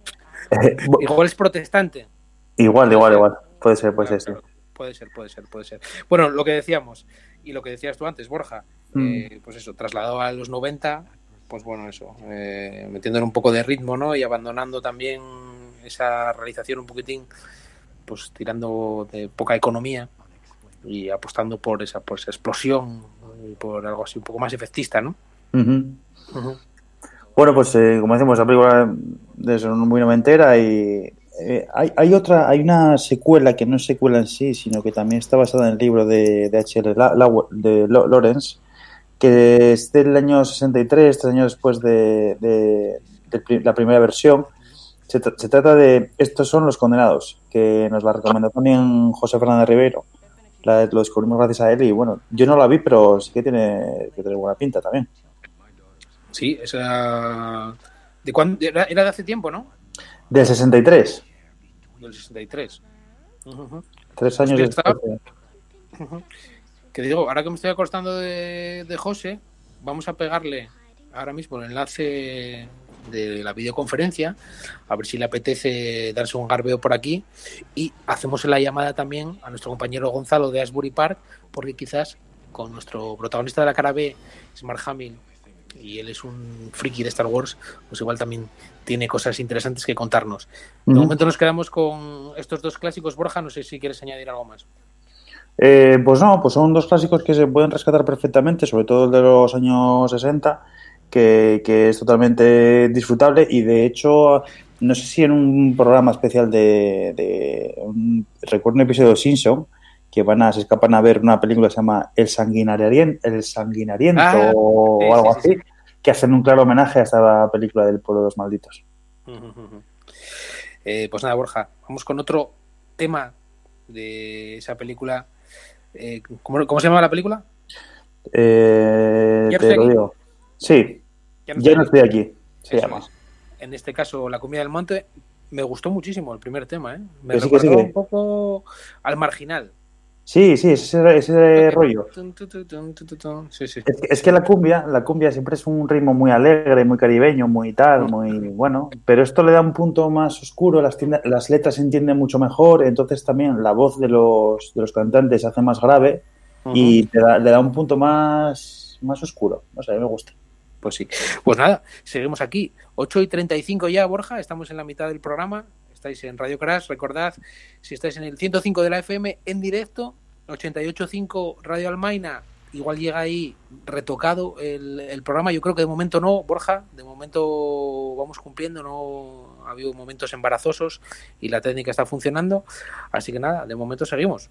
[SPEAKER 1] Igual es protestante.
[SPEAKER 2] Igual, igual, igual. Puede ser, puede ser, sí.
[SPEAKER 1] Puede ser, puede ser, puede ser. Bueno, lo que decíamos, y lo que decías tú antes, Borja, mm. eh, pues eso, trasladado a los noventa, pues bueno, eso, eh, metiéndole un poco de ritmo, ¿no? Y abandonando también esa realización un poquitín, pues tirando de poca economía y apostando por esa, por esa explosión y por algo así un poco más efectista, ¿no?
[SPEAKER 2] Uh-huh.
[SPEAKER 1] Uh-huh.
[SPEAKER 2] Bueno, pues eh, como decimos, la película es muy noventera y eh, hay, hay otra, hay una secuela que no es secuela en sí, sino que también está basada en el libro de, de H L La, La, de Lawrence, que es del año sesenta y tres, tres años después de, de, de la primera versión. Se, tra- se trata de Estos son los condenados, que nos la recomendó también José Fernández Ribeiro. La, lo descubrimos gracias a él y bueno, yo no la vi, pero sí que tiene, que tiene buena pinta también.
[SPEAKER 1] Sí, esa... ¿De cuándo? Era, era de hace tiempo, ¿no?
[SPEAKER 2] Del sesenta y tres.
[SPEAKER 1] Del sesenta y tres. Uh-huh.
[SPEAKER 2] Tres años
[SPEAKER 1] pues
[SPEAKER 2] después.
[SPEAKER 1] Está... Uh-huh. Que digo, ahora que me estoy acostando de, de José, vamos a pegarle ahora mismo el enlace de la videoconferencia, a ver si le apetece darse un garbeo por aquí, y hacemos la llamada también a nuestro compañero Gonzalo de Asbury Park, porque quizás con nuestro protagonista de la cara B, es Mark Hamill, y él es un friki de Star Wars, pues igual también tiene cosas interesantes que contarnos. De uh-huh. momento nos quedamos con estos dos clásicos. Borja, no sé si quieres añadir algo más.
[SPEAKER 2] Eh, pues no, pues son dos clásicos que se pueden rescatar perfectamente, sobre todo el de los años sesenta, que, que es totalmente disfrutable y de hecho, no sé si en un programa especial de, de un, recuerdo un episodio de Simpson, que van a, se escapan a ver una película que se llama El Sanguinariento, El Sanguinariento ah, o sí, algo sí, así, sí. que hacen un claro homenaje a esta película del Pueblo de los Malditos.
[SPEAKER 1] Uh, uh, uh. Eh, pues nada, Borja, vamos con otro tema de esa película. Eh, ¿cómo, ¿Cómo se llama la película?
[SPEAKER 2] Eh, te lo aquí? digo. Sí, ya no, ya no estoy aquí. Se llama.
[SPEAKER 1] Es. En este caso, La comida del monte, me gustó muchísimo el primer tema, ¿eh? Me
[SPEAKER 2] Que sí, que sí,
[SPEAKER 1] recordó
[SPEAKER 2] que-
[SPEAKER 1] un poco al Marginal.
[SPEAKER 2] Sí, sí, ese, ese rollo.
[SPEAKER 1] Tun, tun, tun, tun, tun, tun, tun. Sí, sí.
[SPEAKER 2] Es que, es que la cumbia, la cumbia siempre es un ritmo muy alegre, muy caribeño, muy tal, muy bueno, pero esto le da un punto más oscuro, las, tienda- las letras se entienden mucho mejor, entonces también la voz de los, de los cantantes se hace más grave y te da- le da un punto más, más oscuro. O sea, a mí me gusta.
[SPEAKER 1] Pues sí. Pues nada, seguimos aquí. ocho y treinta y cinco ya, Borja, estamos en la mitad del programa. Estáis en Radio Crash, recordad, si estáis en el ciento cinco de la F M en directo, ochenta y ocho punto cinco Radio Almaina, igual llega ahí retocado el, el programa. Yo creo que de momento no, Borja, de momento vamos cumpliendo, no ha habido momentos embarazosos y la técnica está funcionando. Así que nada, de momento seguimos.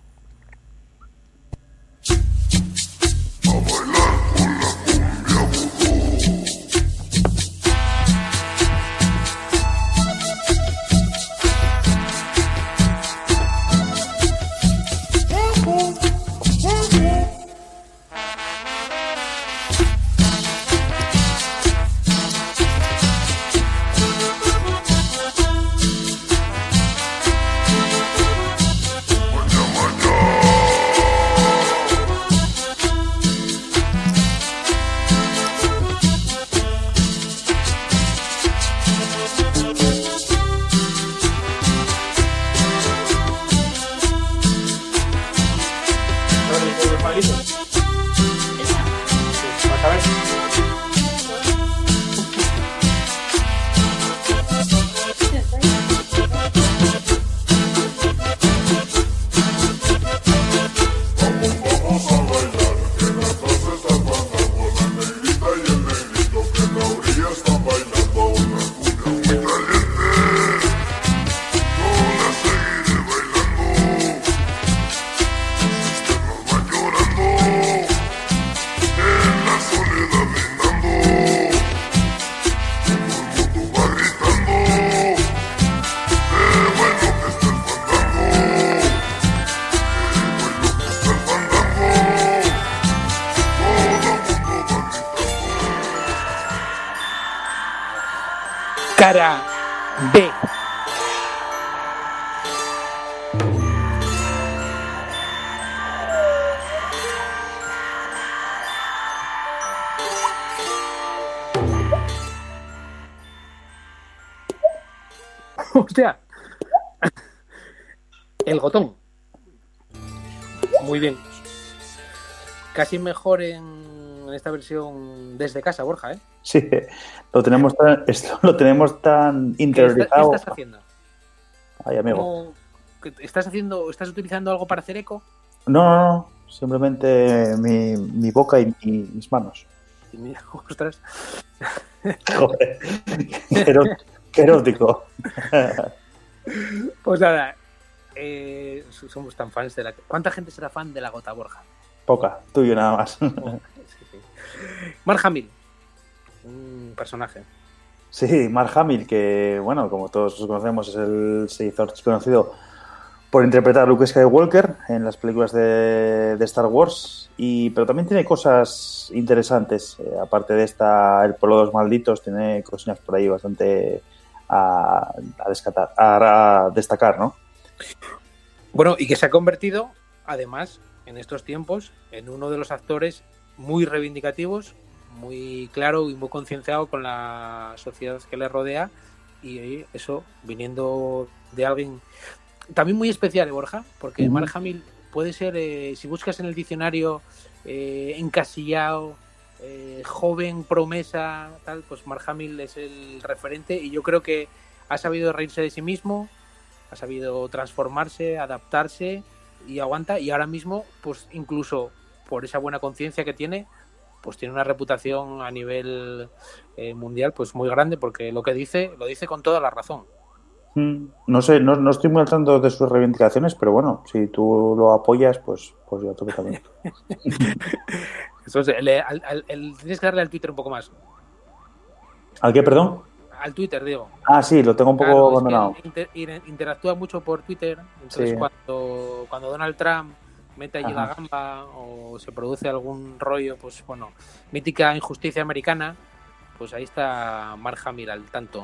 [SPEAKER 1] Cara B. Hostia. El Gotón. Muy bien. Casi mejor en esta versión desde casa, Borja, ¿eh?
[SPEAKER 2] Sí, lo tenemos tan, esto lo tenemos tan
[SPEAKER 1] ¿Qué,
[SPEAKER 2] interiorizado.
[SPEAKER 1] está- qué estás haciendo?
[SPEAKER 2] Ay, amigo.
[SPEAKER 1] ¿Cómo- qué- ¿Estás haciendo, estás utilizando algo para hacer eco?
[SPEAKER 2] No, no, no. Simplemente mi, mi boca y, y mis manos.
[SPEAKER 1] Y mira, ostras.
[SPEAKER 2] Joder. Qué eró- qué erótico.
[SPEAKER 1] Pues nada, eh, somos tan fans de la... ¿Cuánta gente será fan de la Gota, Borja?
[SPEAKER 2] Poca, tuyo nada más.
[SPEAKER 1] Mark Hamill, un personaje.
[SPEAKER 2] Sí, Mark Hamill, que, bueno, como todos conocemos, es el se hizo conocido por interpretar a Luke Skywalker en las películas de, de Star Wars, y pero también tiene cosas interesantes. Eh, aparte de esta, El Pueblo de los Malditos, tiene cosillas por ahí bastante a, a, descatar, a, a destacar, ¿no?
[SPEAKER 1] Bueno, y que se ha convertido, además, en estos tiempos, en uno de los actores muy reivindicativos, muy claro y muy concienciado con la sociedad que le rodea, y eso viniendo de alguien también muy especial, ¿eh, Borja? Porque
[SPEAKER 2] Uh-huh.
[SPEAKER 1] Mark Hamill puede ser, eh, si buscas en el diccionario eh, encasillado, eh, joven, promesa, tal, pues Mark Hamill es el referente, y yo creo que ha sabido reírse de sí mismo, ha sabido transformarse, adaptarse, y aguanta, y ahora mismo, pues incluso por esa buena conciencia que tiene, pues tiene una reputación a nivel eh, mundial pues muy grande, porque lo que dice, lo dice con toda la razón.
[SPEAKER 2] No sé, no, no estoy muy al tanto de sus reivindicaciones, pero bueno, si tú lo apoyas, pues, pues yo toque también.
[SPEAKER 1] Entonces, le, al, al, el, tienes que darle al Twitter un poco más.
[SPEAKER 2] ¿Al qué, perdón?
[SPEAKER 1] Al Twitter, digo.
[SPEAKER 2] Ah, sí, lo tengo un poco
[SPEAKER 1] claro,
[SPEAKER 2] abandonado.
[SPEAKER 1] Es que inter, interactúa mucho por Twitter, entonces
[SPEAKER 2] Sí.
[SPEAKER 1] cuando, cuando Donald Trump mete allí
[SPEAKER 2] Ajá.
[SPEAKER 1] la gamba o se produce algún rollo, pues bueno, mítica injusticia americana, pues ahí está Mark Hamill al tanto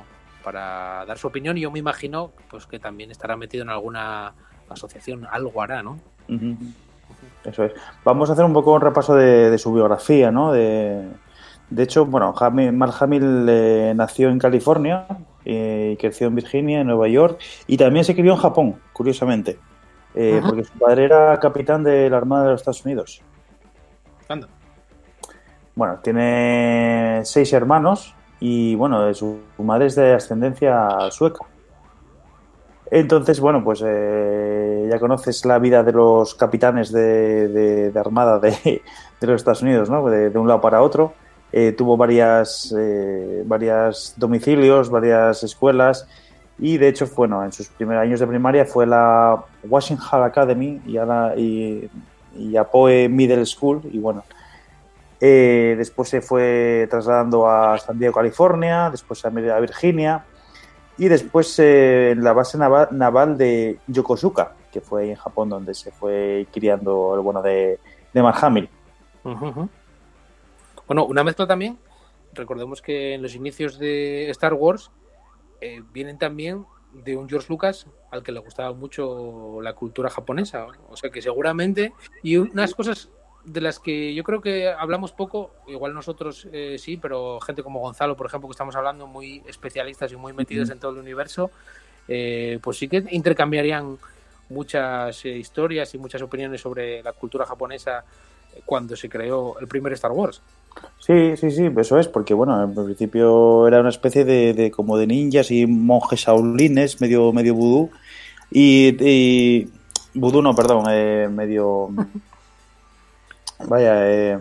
[SPEAKER 1] para dar su opinión, y yo me imagino pues que también estará metido en alguna asociación, algo hará, ¿no?
[SPEAKER 2] Uh-huh. Eso es. Vamos a hacer un poco un repaso de, de su biografía, ¿no? De, de hecho, bueno, Mark Hamill eh, nació en California eh, y creció en Virginia, en Nueva York, y también se crió en Japón, curiosamente, eh, uh-huh. porque su padre era capitán de la Armada de los Estados Unidos.
[SPEAKER 1] Anda.
[SPEAKER 2] Bueno, tiene seis hermanos y, bueno, su madre es de ascendencia sueca. Entonces, bueno, pues eh, ya conoces la vida de los capitanes de, de, de armada de, de los Estados Unidos, ¿no? De, de un lado para otro. Eh, tuvo varias, eh, varias domicilios, varias escuelas, y de hecho, bueno, en sus primeros años de primaria fue la Washington Academy y a, la, y, y a Poe Middle School, y bueno, eh, después se fue trasladando a San Diego, California, después a Virginia, y después eh, en la base naval, naval de Yokosuka, que fue ahí en Japón donde se fue criando el bueno de, de Mark Hamill.
[SPEAKER 1] Uh-huh. Bueno, una mezcla también, recordemos que en los inicios de Star Wars eh, vienen también de un George Lucas al que le gustaba mucho la cultura japonesa, o sea que seguramente, y unas cosas de las que yo creo que hablamos poco, igual nosotros eh, sí, pero gente como Gonzalo, por ejemplo, que estamos hablando, muy especialistas y muy metidos en todo el universo, eh, pues sí que intercambiarían muchas eh, historias y muchas opiniones sobre la cultura japonesa cuando se creó el primer Star Wars.
[SPEAKER 2] Sí, sí, sí, eso es, porque bueno, en principio era una especie de, de como de ninjas y monjes shaolines, medio medio vudú, y, y vudú no, perdón, eh, medio vaya, eh,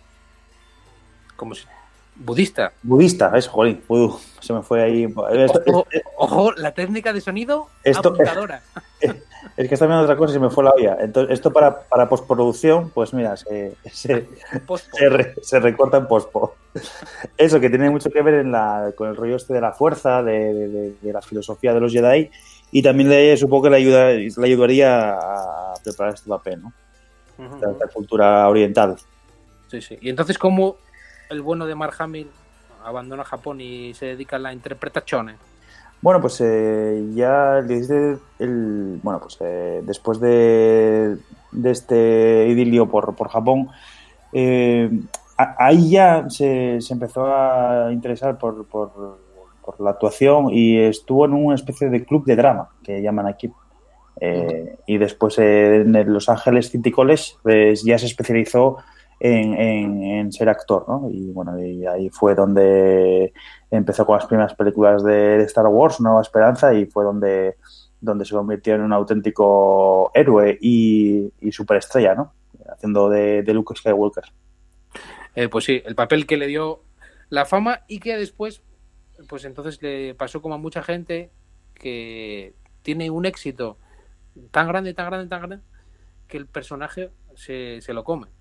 [SPEAKER 1] como si budista.
[SPEAKER 2] Budista, eso, jolín, vudú, se me fue ahí.
[SPEAKER 1] Ojo, ojo, la técnica de sonido
[SPEAKER 2] esto,
[SPEAKER 1] apuntadora.
[SPEAKER 2] Es que está viendo otra cosa y se me fue la olla. Entonces, esto para, para postproducción, pues mira, se, se, se, re, se recorta en postpo. Eso, que tiene mucho que ver en la, con el rollo este de la fuerza, de, de, de la filosofía de los Jedi, y también le supongo que le, ayuda, le ayudaría a preparar este papel, ¿no? Uh-huh. De la cultura oriental.
[SPEAKER 1] Sí, sí. Y entonces, ¿cómo el bueno de Mark Hamill abandona Japón y se dedica a la interpretación?
[SPEAKER 2] Bueno, pues eh, ya el, el, bueno, pues eh, después de, de este idilio por, por Japón, eh, a, ahí ya se, se empezó a interesar por, por, por la actuación y estuvo en una especie de club de drama que llaman aquí. Eh, y después eh, en Los Ángeles City College pues, ya se especializó en, en, en ser actor, ¿no? Y bueno, y ahí fue donde empezó con las primeras películas de Star Wars, Nueva Esperanza, y fue donde, donde se convirtió en un auténtico héroe y, y superestrella, ¿no? Haciendo de, de Luke Skywalker.
[SPEAKER 1] Eh, pues sí, el papel que le dio la fama y que después, pues entonces le pasó como a mucha gente que tiene un éxito tan grande, tan grande, tan grande, que el personaje se, se lo come.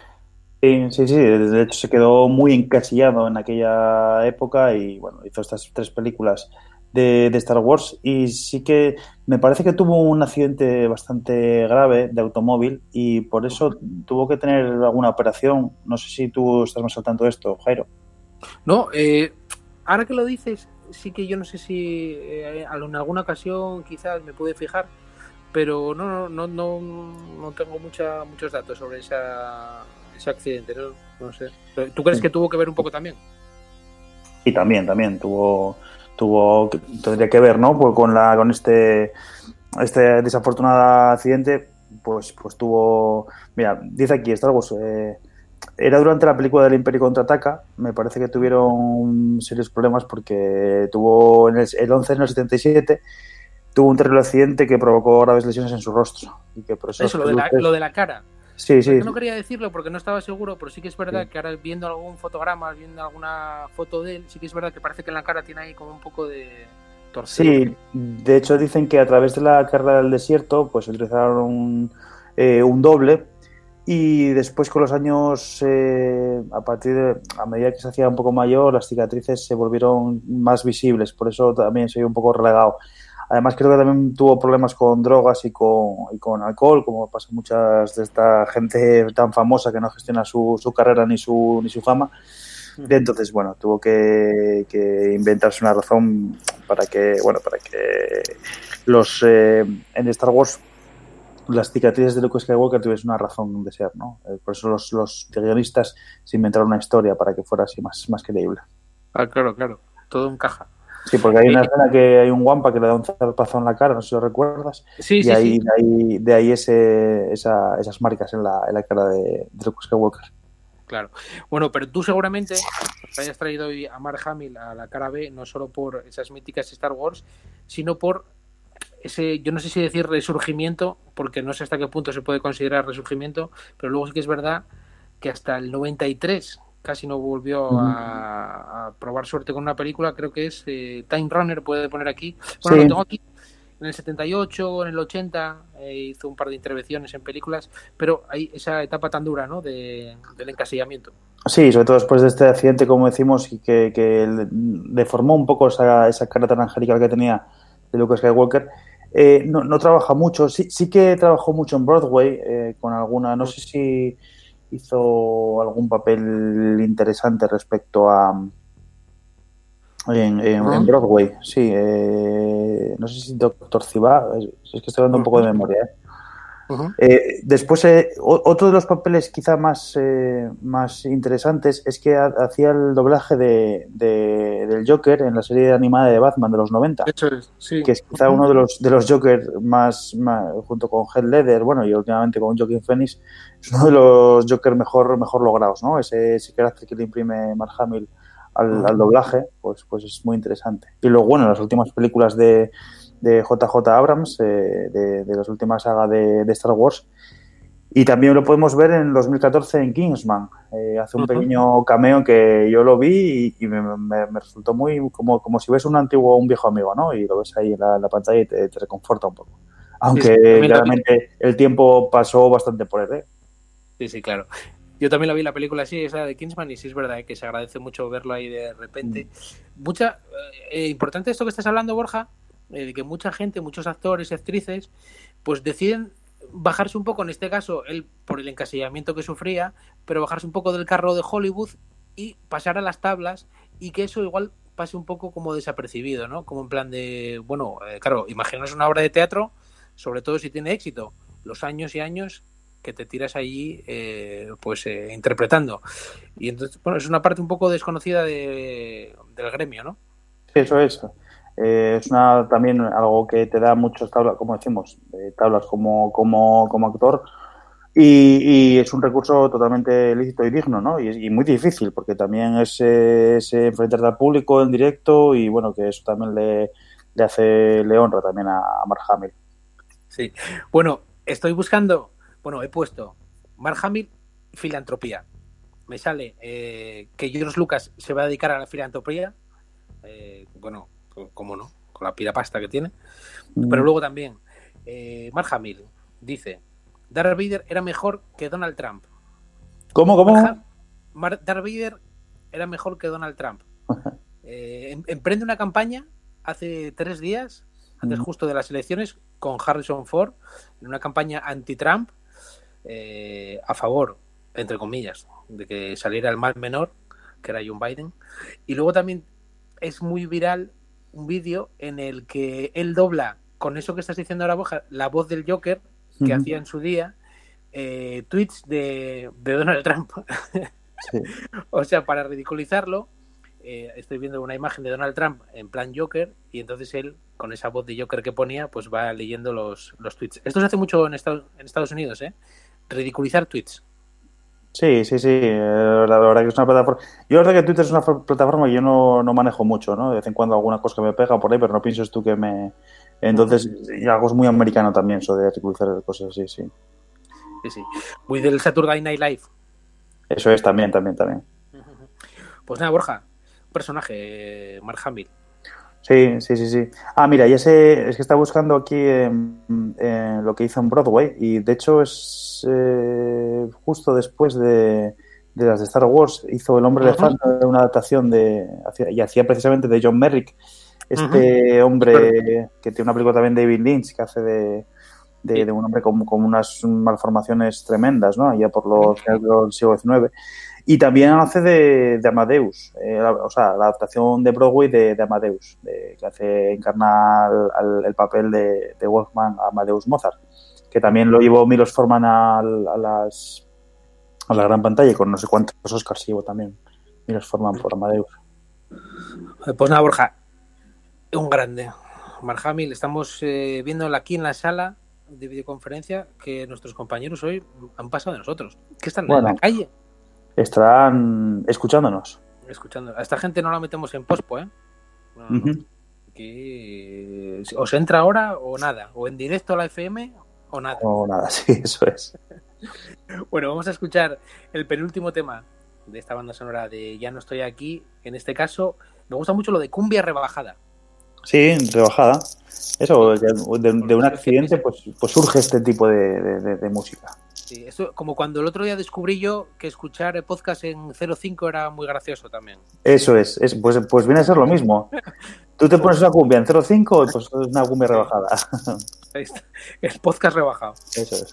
[SPEAKER 2] Sí, sí, sí, de hecho se quedó muy encasillado en aquella época y bueno, hizo estas tres películas de, de Star Wars y sí que me parece que tuvo un accidente bastante grave de automóvil y por eso tuvo que tener alguna operación. No sé si tú estás más al tanto de esto, Jairo.
[SPEAKER 1] No, eh, ahora que lo dices, sí que yo no sé si eh, en alguna ocasión quizás me pude fijar, pero no, no, no, no tengo mucha, muchos datos sobre esa... ese accidente, no, no sé. ¿Tú crees que tuvo que ver un poco también?
[SPEAKER 2] Sí, también, también tuvo, tuvo, tendría que ver, ¿no? Pues con la, con este, este desafortunado accidente, pues, pues tuvo, mira, dice aquí Star Wars, eh, era durante la película del Imperio Contraataca, me parece que tuvieron serios problemas porque tuvo en el, el once en el setenta y siete tuvo un terrible accidente que provocó graves lesiones en su rostro y que por eso,
[SPEAKER 1] eso lo de la, lo de la cara.
[SPEAKER 2] Sí, sí.
[SPEAKER 1] Yo no quería decirlo porque no estaba seguro, pero sí que es verdad sí. que ahora viendo algún fotograma, viendo alguna foto de él, sí que es verdad que parece que en la cara tiene ahí como un poco de torcido.
[SPEAKER 2] Sí, de hecho dicen que a través de la carrera del desierto pues utilizaron un, eh, un doble y después con los años, eh, a partir de, a medida que se hacía un poco mayor, las cicatrices se volvieron más visibles, por eso también se vio un poco relegado. Además, creo que también tuvo problemas con drogas y con, y con alcohol, como pasa muchas de esta gente tan famosa que no gestiona su, su carrera ni su ni su fama. Entonces, bueno, tuvo que, que inventarse una razón para que, bueno, para que los eh, en Star Wars las cicatrices de Luke Skywalker tuviesen una razón de ser, ¿no? Eh, por eso los, los guionistas se inventaron una historia para que fuera así más, más creíble.
[SPEAKER 1] Ah, claro, claro, todo encaja.
[SPEAKER 2] Sí, porque hay una escena que hay un Wampa que le da un zarpazo en la cara, no sé si lo recuerdas.
[SPEAKER 1] Sí,
[SPEAKER 2] y
[SPEAKER 1] sí,
[SPEAKER 2] ahí,
[SPEAKER 1] sí.
[SPEAKER 2] De ahí, de ahí ese, esa, esas marcas en la, en la cara de, de Luke Skywalker.
[SPEAKER 1] Claro. Bueno, pero tú seguramente nos hayas traído hoy a Mark Hamill a la cara B, no solo por esas míticas Star Wars, sino por ese, yo no sé si decir resurgimiento, porque no sé hasta qué punto se puede considerar resurgimiento, pero luego sí que es verdad que hasta el noventa y tres casi no volvió a, a probar suerte con una película, creo que es eh, Time Runner, puede poner aquí. Bueno,
[SPEAKER 2] Sí.
[SPEAKER 1] lo tengo aquí. En el setenta y ocho, en el ochenta, eh, hizo un par de intervenciones en películas, pero hay esa etapa tan dura, ¿no?, de, del encasillamiento.
[SPEAKER 2] Sí, sobre todo después de este accidente, como decimos, y que, que deformó un poco esa, esa cara tan angelical que tenía de Luke Skywalker. Eh, no, no trabaja mucho, sí, sí que trabajó mucho en Broadway, eh, con alguna, no sé si hizo algún papel interesante respecto a en, en,
[SPEAKER 1] ¿No?
[SPEAKER 2] en Broadway, sí, eh, no sé si Doctor Ciba, es, es que estoy dando un poco de memoria, ¿eh?
[SPEAKER 1] Uh-huh.
[SPEAKER 2] Eh, después, eh, o, otro de los papeles quizá más, eh, más interesantes es que ha, hacía el doblaje de, de, del Joker en la serie animada de Batman de los noventa.
[SPEAKER 1] Eso es, sí.
[SPEAKER 2] Que es quizá uno de los, de los Joker más, más, junto con Heath Ledger, bueno, y últimamente con Joaquin Phoenix, es uno de los Joker mejor, mejor logrados, ¿no? Ese, ese carácter que le imprime Mark Hamill al, al doblaje, pues, pues es muy interesante. Y luego, bueno, las últimas películas de de J J Abrams, eh, de, de las últimas sagas de, de Star Wars, y también lo podemos ver en dos mil catorce en Kingsman. Eh, hace un uh-huh. pequeño cameo que yo lo vi y, y me, me, me resultó muy como, como si ves un antiguo, un viejo amigo, ¿no? Y lo ves ahí en la, en la pantalla y te, te reconforta un poco. Aunque sí, sí, claramente el tiempo pasó bastante por él, ¿eh?
[SPEAKER 1] Sí, sí, claro. Yo también la vi la película así, esa de Kingsman, y sí es verdad ¿eh? que se agradece mucho verlo ahí de repente. Mm. Mucha eh, importante esto que estás hablando, Borja, eh, de que mucha gente, muchos actores y actrices, pues deciden bajarse un poco, en este caso, él por el encasillamiento que sufría, pero bajarse un poco del carro de Hollywood y pasar a las tablas, y que eso igual pase un poco como desapercibido, ¿no? Como en plan de, bueno, eh, claro, imaginaos una obra de teatro, sobre todo si tiene éxito, los años y años que te tiras allí eh, pues eh, interpretando. Y entonces, bueno, es una parte un poco desconocida de, del gremio, ¿no?
[SPEAKER 2] Sí, eso es. Eh, es una, también algo que te da muchas tablas, como decimos, eh, tablas como, como, como actor, y, y es un recurso totalmente lícito y digno, ¿no? Y, y muy difícil, porque también es, es enfrentarte al público en directo, y bueno, que eso también le, le hace, le honra también a, a Mark Hamill.
[SPEAKER 1] Sí. Bueno, estoy buscando, bueno, he puesto Mark Hamill, filantropía. Me sale eh, que George Lucas se va a dedicar a la filantropía, eh, bueno, cómo no, con la pirapasta que tiene. Mm. Pero luego también, eh, Mark Hamill dice, Darth Vader era mejor que Donald Trump.
[SPEAKER 2] ¿Cómo, cómo?
[SPEAKER 1] Mark, Mark, Darth Vader era mejor que Donald Trump. eh, em, emprende una campaña hace tres días, antes mm. justo de las elecciones, con Harrison Ford, en una campaña anti-Trump, eh, a favor, entre comillas, de que saliera el mal menor, que era John Biden. Y luego también es muy viral un vídeo en el que él dobla, con eso que estás diciendo ahora, Borja, la voz del Joker que uh-huh. hacía en su día, eh, tweets de, de Donald Trump. Sí. O sea, para ridiculizarlo, eh, estoy viendo una imagen de Donald Trump en plan Joker, y entonces él, con esa voz de Joker que ponía, pues va leyendo los, los tweets. Esto se hace mucho en Estados, en Estados Unidos, ¿eh? Ridiculizar tweets.
[SPEAKER 2] Sí, sí, sí, la, la verdad que es una plataforma. Yo la verdad que Twitter es una plataforma que yo no, no manejo mucho, ¿no? De vez en cuando alguna cosa que me pega por ahí, pero no pienses tú que me... Entonces, y algo es muy americano también, eso de ridiculizar cosas así, sí.
[SPEAKER 1] Sí, sí. Muy del Saturday Night Live.
[SPEAKER 2] Eso es, también, también, también.
[SPEAKER 1] Pues nada, Borja, un personaje, Mark Hamill.
[SPEAKER 2] Sí, sí, sí, sí. Ah, mira, ya sé, es que está buscando aquí eh, eh, lo que hizo en Broadway, y de hecho es eh, justo después de, de las de Star Wars, hizo El Hombre Elefante, uh-huh. una adaptación de, y hacía precisamente de John Merrick, este uh-huh. hombre que tiene una película también de David Lynch, que hace de, de, sí. de un hombre con, con unas malformaciones tremendas, ¿no? Allá por los finales del siglo diecinueve. Y también hace de, de Amadeus, eh, la, o sea, la adaptación de Broadway de, de Amadeus, de, que hace encarna al, al, el papel de, de Wolfgang Amadeus Mozart, que también lo llevó Milos Forman a, a, las, a la gran pantalla, con no sé cuántos Oscars llevó también Milos Forman por Amadeus.
[SPEAKER 1] Pues nada, Borja, un grande. Mark Hamill, estamos eh, viendo aquí en la sala de videoconferencia que nuestros compañeros hoy han pasado de nosotros. ¿Qué están bueno, en la calle?
[SPEAKER 2] Estarán escuchándonos.
[SPEAKER 1] Escuchando. A esta gente no la metemos en pospo, ¿eh? No, no, uh-huh. Que os entra ahora o nada. O en directo a la F M o nada.
[SPEAKER 2] O nada, sí, eso es.
[SPEAKER 1] Bueno, vamos a escuchar el penúltimo tema de esta banda sonora de Ya no estoy aquí. En este caso, me gusta mucho lo de cumbia rebajada.
[SPEAKER 2] Sí, rebajada. Eso, de, de, de un accidente pues, pues surge este tipo de, de, de música.
[SPEAKER 1] Sí, esto como cuando el otro día descubrí yo que escuchar podcast en cero cinco era muy gracioso también.
[SPEAKER 2] Eso es, es pues, pues viene a ser lo mismo. Tú te pones una cumbia en cero cinco, pues es una cumbia rebajada.
[SPEAKER 1] Ahí está. El podcast rebajado.
[SPEAKER 2] Eso es.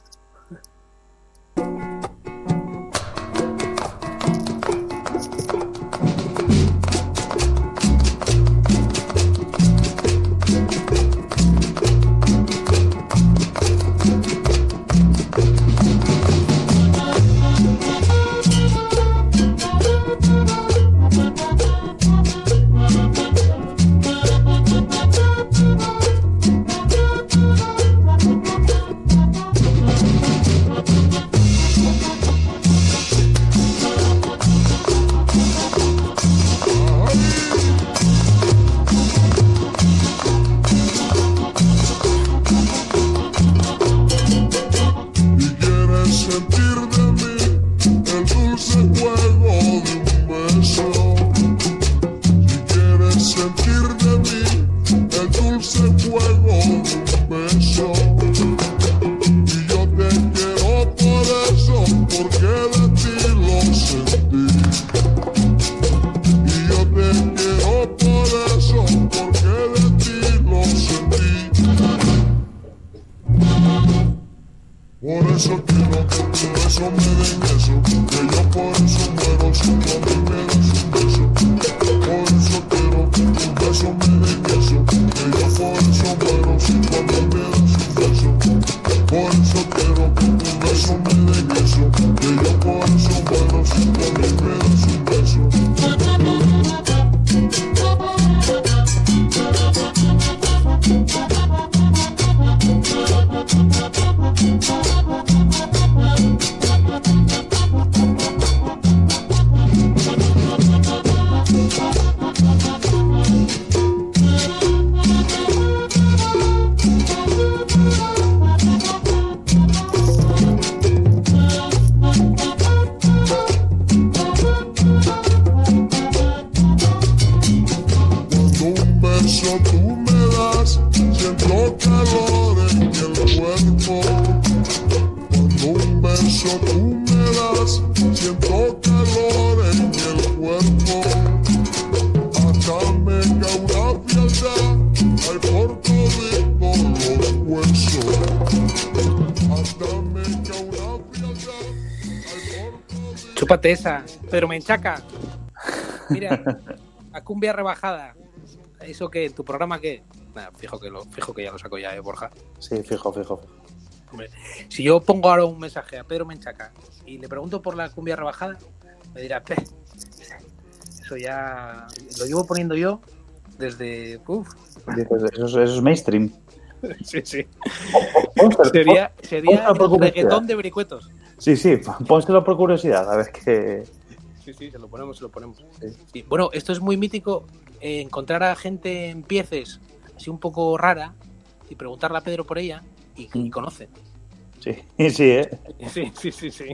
[SPEAKER 1] Chúpate esa, Pedro Menchaca. Mira, a cumbia rebajada. ¿Eso qué? ¿En tu programa qué? Nah, fijo que lo, fijo que ya lo saco ya, ¿eh, Borja?
[SPEAKER 2] Sí, fijo, fijo.
[SPEAKER 1] Hombre, si yo pongo ahora un mensaje a Pedro Menchaca y le pregunto por la cumbia rebajada, me dirá, Pe, eso ya lo llevo poniendo yo desde... Uf.
[SPEAKER 2] Eso, eso es mainstream.
[SPEAKER 1] Sí, sí. Sería, sería el reggaetón de vericuetos.
[SPEAKER 2] Sí, sí, pónselo por curiosidad, a ver qué...
[SPEAKER 1] Sí, sí, se lo ponemos, se lo ponemos. Sí. Sí. Bueno, esto es muy mítico, eh, encontrar a gente en pieces así un poco rara y preguntarle a Pedro por ella y, y conoce.
[SPEAKER 2] Sí, sí, ¿eh?
[SPEAKER 1] Sí, sí, sí, sí.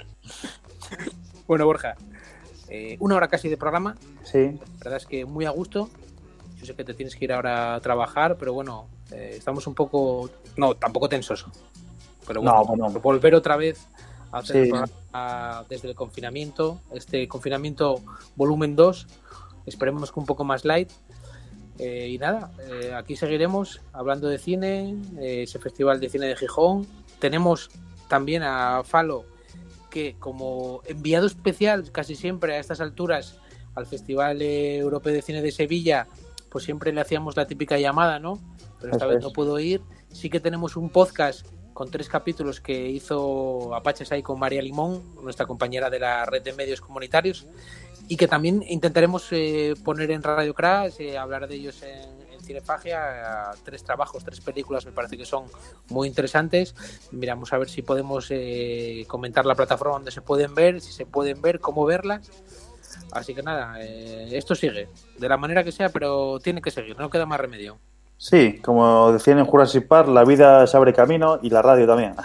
[SPEAKER 1] Bueno, Borja, eh, una hora casi de programa.
[SPEAKER 2] Sí.
[SPEAKER 1] La verdad es que muy a gusto. Yo sé que te tienes que ir ahora a trabajar, pero bueno, eh, estamos un poco... No, tampoco tensos. Pero bueno, no, bueno. volver otra vez a hacer sí. el programa desde el confinamiento, este confinamiento volumen dos, esperemos que un poco más light. Eh, y nada, eh, aquí seguiremos hablando de cine, eh, ese festival de cine de Gijón. Tenemos también a Falo, que como enviado especial casi siempre a estas alturas al Festival Europeo de Cine de Sevilla, pues siempre le hacíamos la típica llamada, ¿no? Pero esta vez no puedo ir. Sí que tenemos un podcast con tres capítulos que hizo Apaches ahí con María Limón, nuestra compañera de la red de medios comunitarios, y que también intentaremos eh, poner en Radio Crash, eh, hablar de ellos en, en Cinefagia. Tres trabajos, tres películas, me parece que son muy interesantes. Miramos a ver si podemos eh, comentar la plataforma donde se pueden ver, si se pueden ver, cómo verlas. Así que nada, eh, esto sigue, de la manera que sea, pero tiene que seguir, no queda más remedio.
[SPEAKER 2] Sí, como decían en Jurassic Park, la vida se abre camino y la radio también.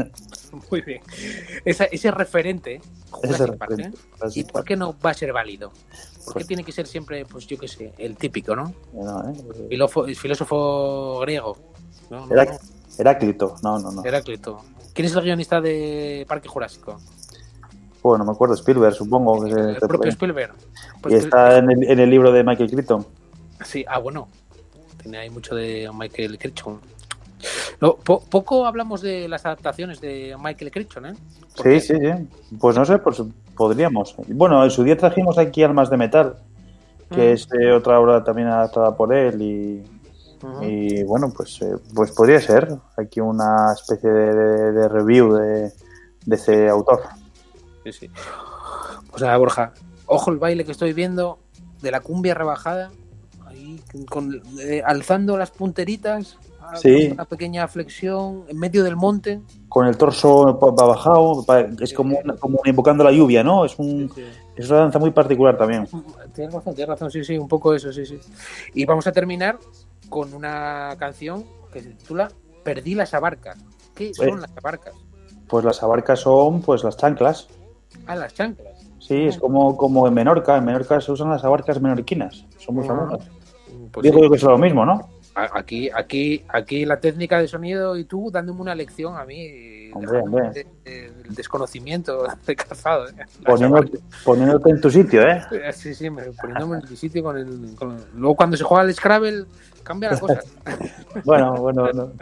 [SPEAKER 1] Muy bien. Esa, ese referente, Jurassic
[SPEAKER 2] ese
[SPEAKER 1] Park,
[SPEAKER 2] referente,
[SPEAKER 1] ¿eh?
[SPEAKER 2] Jurassic
[SPEAKER 1] ¿Y por
[SPEAKER 2] Park.
[SPEAKER 1] qué no va a ser válido? ¿Por qué
[SPEAKER 2] Pues-
[SPEAKER 1] tiene que ser siempre, pues yo qué sé, el típico, ¿no?
[SPEAKER 2] No, ¿eh?
[SPEAKER 1] Filófo- el filósofo griego. No, no,
[SPEAKER 2] Herá-
[SPEAKER 1] no.
[SPEAKER 2] Heráclito, no, no, no.
[SPEAKER 1] Heráclito. ¿Quién es el guionista de Parque Jurásico?
[SPEAKER 2] Bueno, no me acuerdo, Spielberg, supongo. Que
[SPEAKER 1] El
[SPEAKER 2] se-
[SPEAKER 1] propio Spielberg.
[SPEAKER 2] Y
[SPEAKER 1] Pues
[SPEAKER 2] está en el, en el libro de Michael Crichton.
[SPEAKER 1] Sí, ah, bueno. Tiene ahí mucho de Michael Crichton. No, po- poco hablamos de las adaptaciones de Michael Crichton, ¿eh?
[SPEAKER 2] Sí, sí, sí. Pues no sé, pues podríamos. Bueno, en su día trajimos aquí Almas de Metal, que
[SPEAKER 1] Mm.
[SPEAKER 2] es eh, otra obra también adaptada por él y,
[SPEAKER 1] Ujú.
[SPEAKER 2] y bueno, pues eh, pues podría ser aquí una especie de, de- de review de, de ese autor.
[SPEAKER 1] Sí, sí. O sea, Borja, ojo el baile que estoy viendo de la cumbia rebajada, ahí con, eh, alzando las punteritas,
[SPEAKER 2] Sí.
[SPEAKER 1] una pequeña flexión en medio del monte.
[SPEAKER 2] Con el torso pa- pa- bajado, pa- es como, una- como invocando la lluvia, ¿no? Es, un, es una danza muy particular también.
[SPEAKER 1] Tienes razón, tienes razón, sí, sí, un poco eso, sí, sí. Y vamos a terminar con una canción que se titula Perdí las abarcas. ¿Qué son
[SPEAKER 2] Eh.
[SPEAKER 1] las abarcas?
[SPEAKER 2] Pues las abarcas son pues las chanclas.
[SPEAKER 1] Ah, las chanclas.
[SPEAKER 2] Sí, es como, como en Menorca. En Menorca se usan las abarcas menorquinas. Son muy
[SPEAKER 1] Ah,
[SPEAKER 2] famosas.
[SPEAKER 1] pues
[SPEAKER 2] Digo
[SPEAKER 1] sí.
[SPEAKER 2] yo que es lo mismo, ¿no?
[SPEAKER 1] A- Aquí, aquí, aquí la técnica de sonido y tú dándome una lección a mí,
[SPEAKER 2] Hombre,
[SPEAKER 1] dejándome
[SPEAKER 2] hombre.
[SPEAKER 1] de- de- del desconocimiento de calzado. ¿eh? Las
[SPEAKER 2] Poniéndote, poniéndote en tu sitio, ¿eh?
[SPEAKER 1] abarcas. Sí, sí, me, poniéndome en mi sitio con el, con el- Luego cuando se juega al Scrabble cambia la cosa.
[SPEAKER 2] Bueno, bueno, bueno.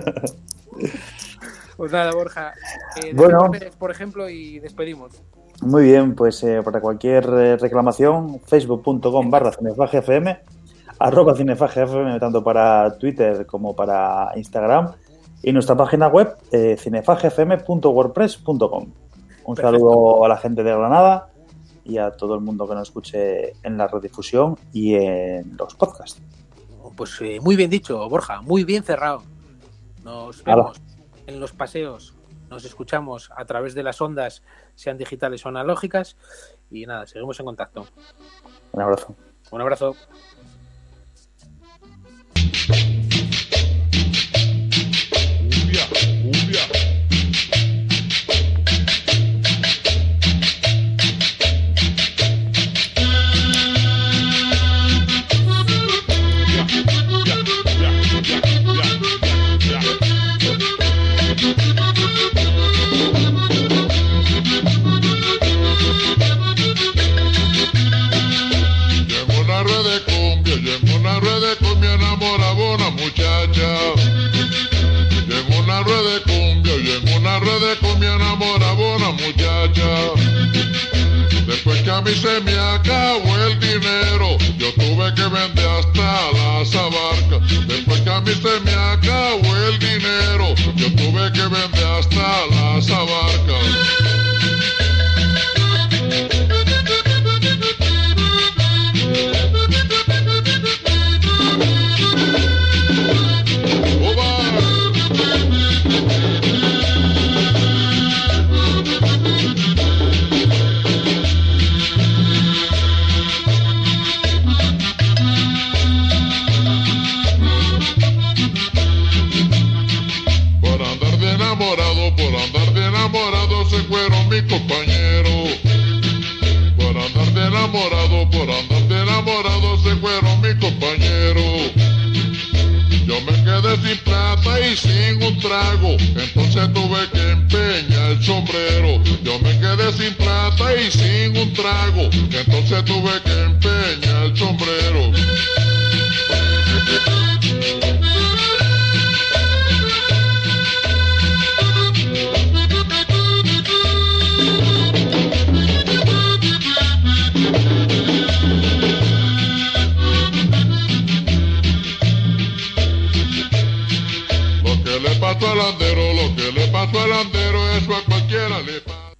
[SPEAKER 1] Pues nada, Borja. Eh,
[SPEAKER 2] Bueno.
[SPEAKER 1] despídete, por ejemplo, y despedimos.
[SPEAKER 2] Muy bien, pues eh, para cualquier eh, reclamación, facebook.com barra cinefagfm, arroba cinefagfm, tanto para Twitter como para Instagram, y nuestra página web, eh, cinefagfm punto wordpress punto com. Un
[SPEAKER 1] Perfecto.
[SPEAKER 2] saludo a la gente de Granada y a todo el mundo que nos escuche en la redifusión y en los podcasts.
[SPEAKER 1] Pues eh, muy bien dicho, Borja, muy bien cerrado. Nos vemos en los paseos, nos escuchamos a través de las ondas, sean digitales o analógicas, y nada, seguimos en contacto.
[SPEAKER 2] Un abrazo.
[SPEAKER 1] Un abrazo.
[SPEAKER 8] Cumbia, cumbia. Llevo una red de cumbia, llevo una red de cumbia, enamoraba una muchacha. Llevo una red de cumbia, llevo una red de cumbia, enamoraba una muchacha. Después que a mí se me acabó el dinero, yo tuve que vender hasta las abarcas. Después que a mí se me acabó el dinero, yo tuve que vender hasta las abarcas. Por andar de enamorado, por andar de enamorado se fueron mis compañeros. Por andar de enamorado, por andar de enamorado se fueron mis compañeros. Yo me quedé sin plata y sin un trago, entonces tuve que empeñar el sombrero. Yo me quedé sin plata y sin un trago, entonces tuve que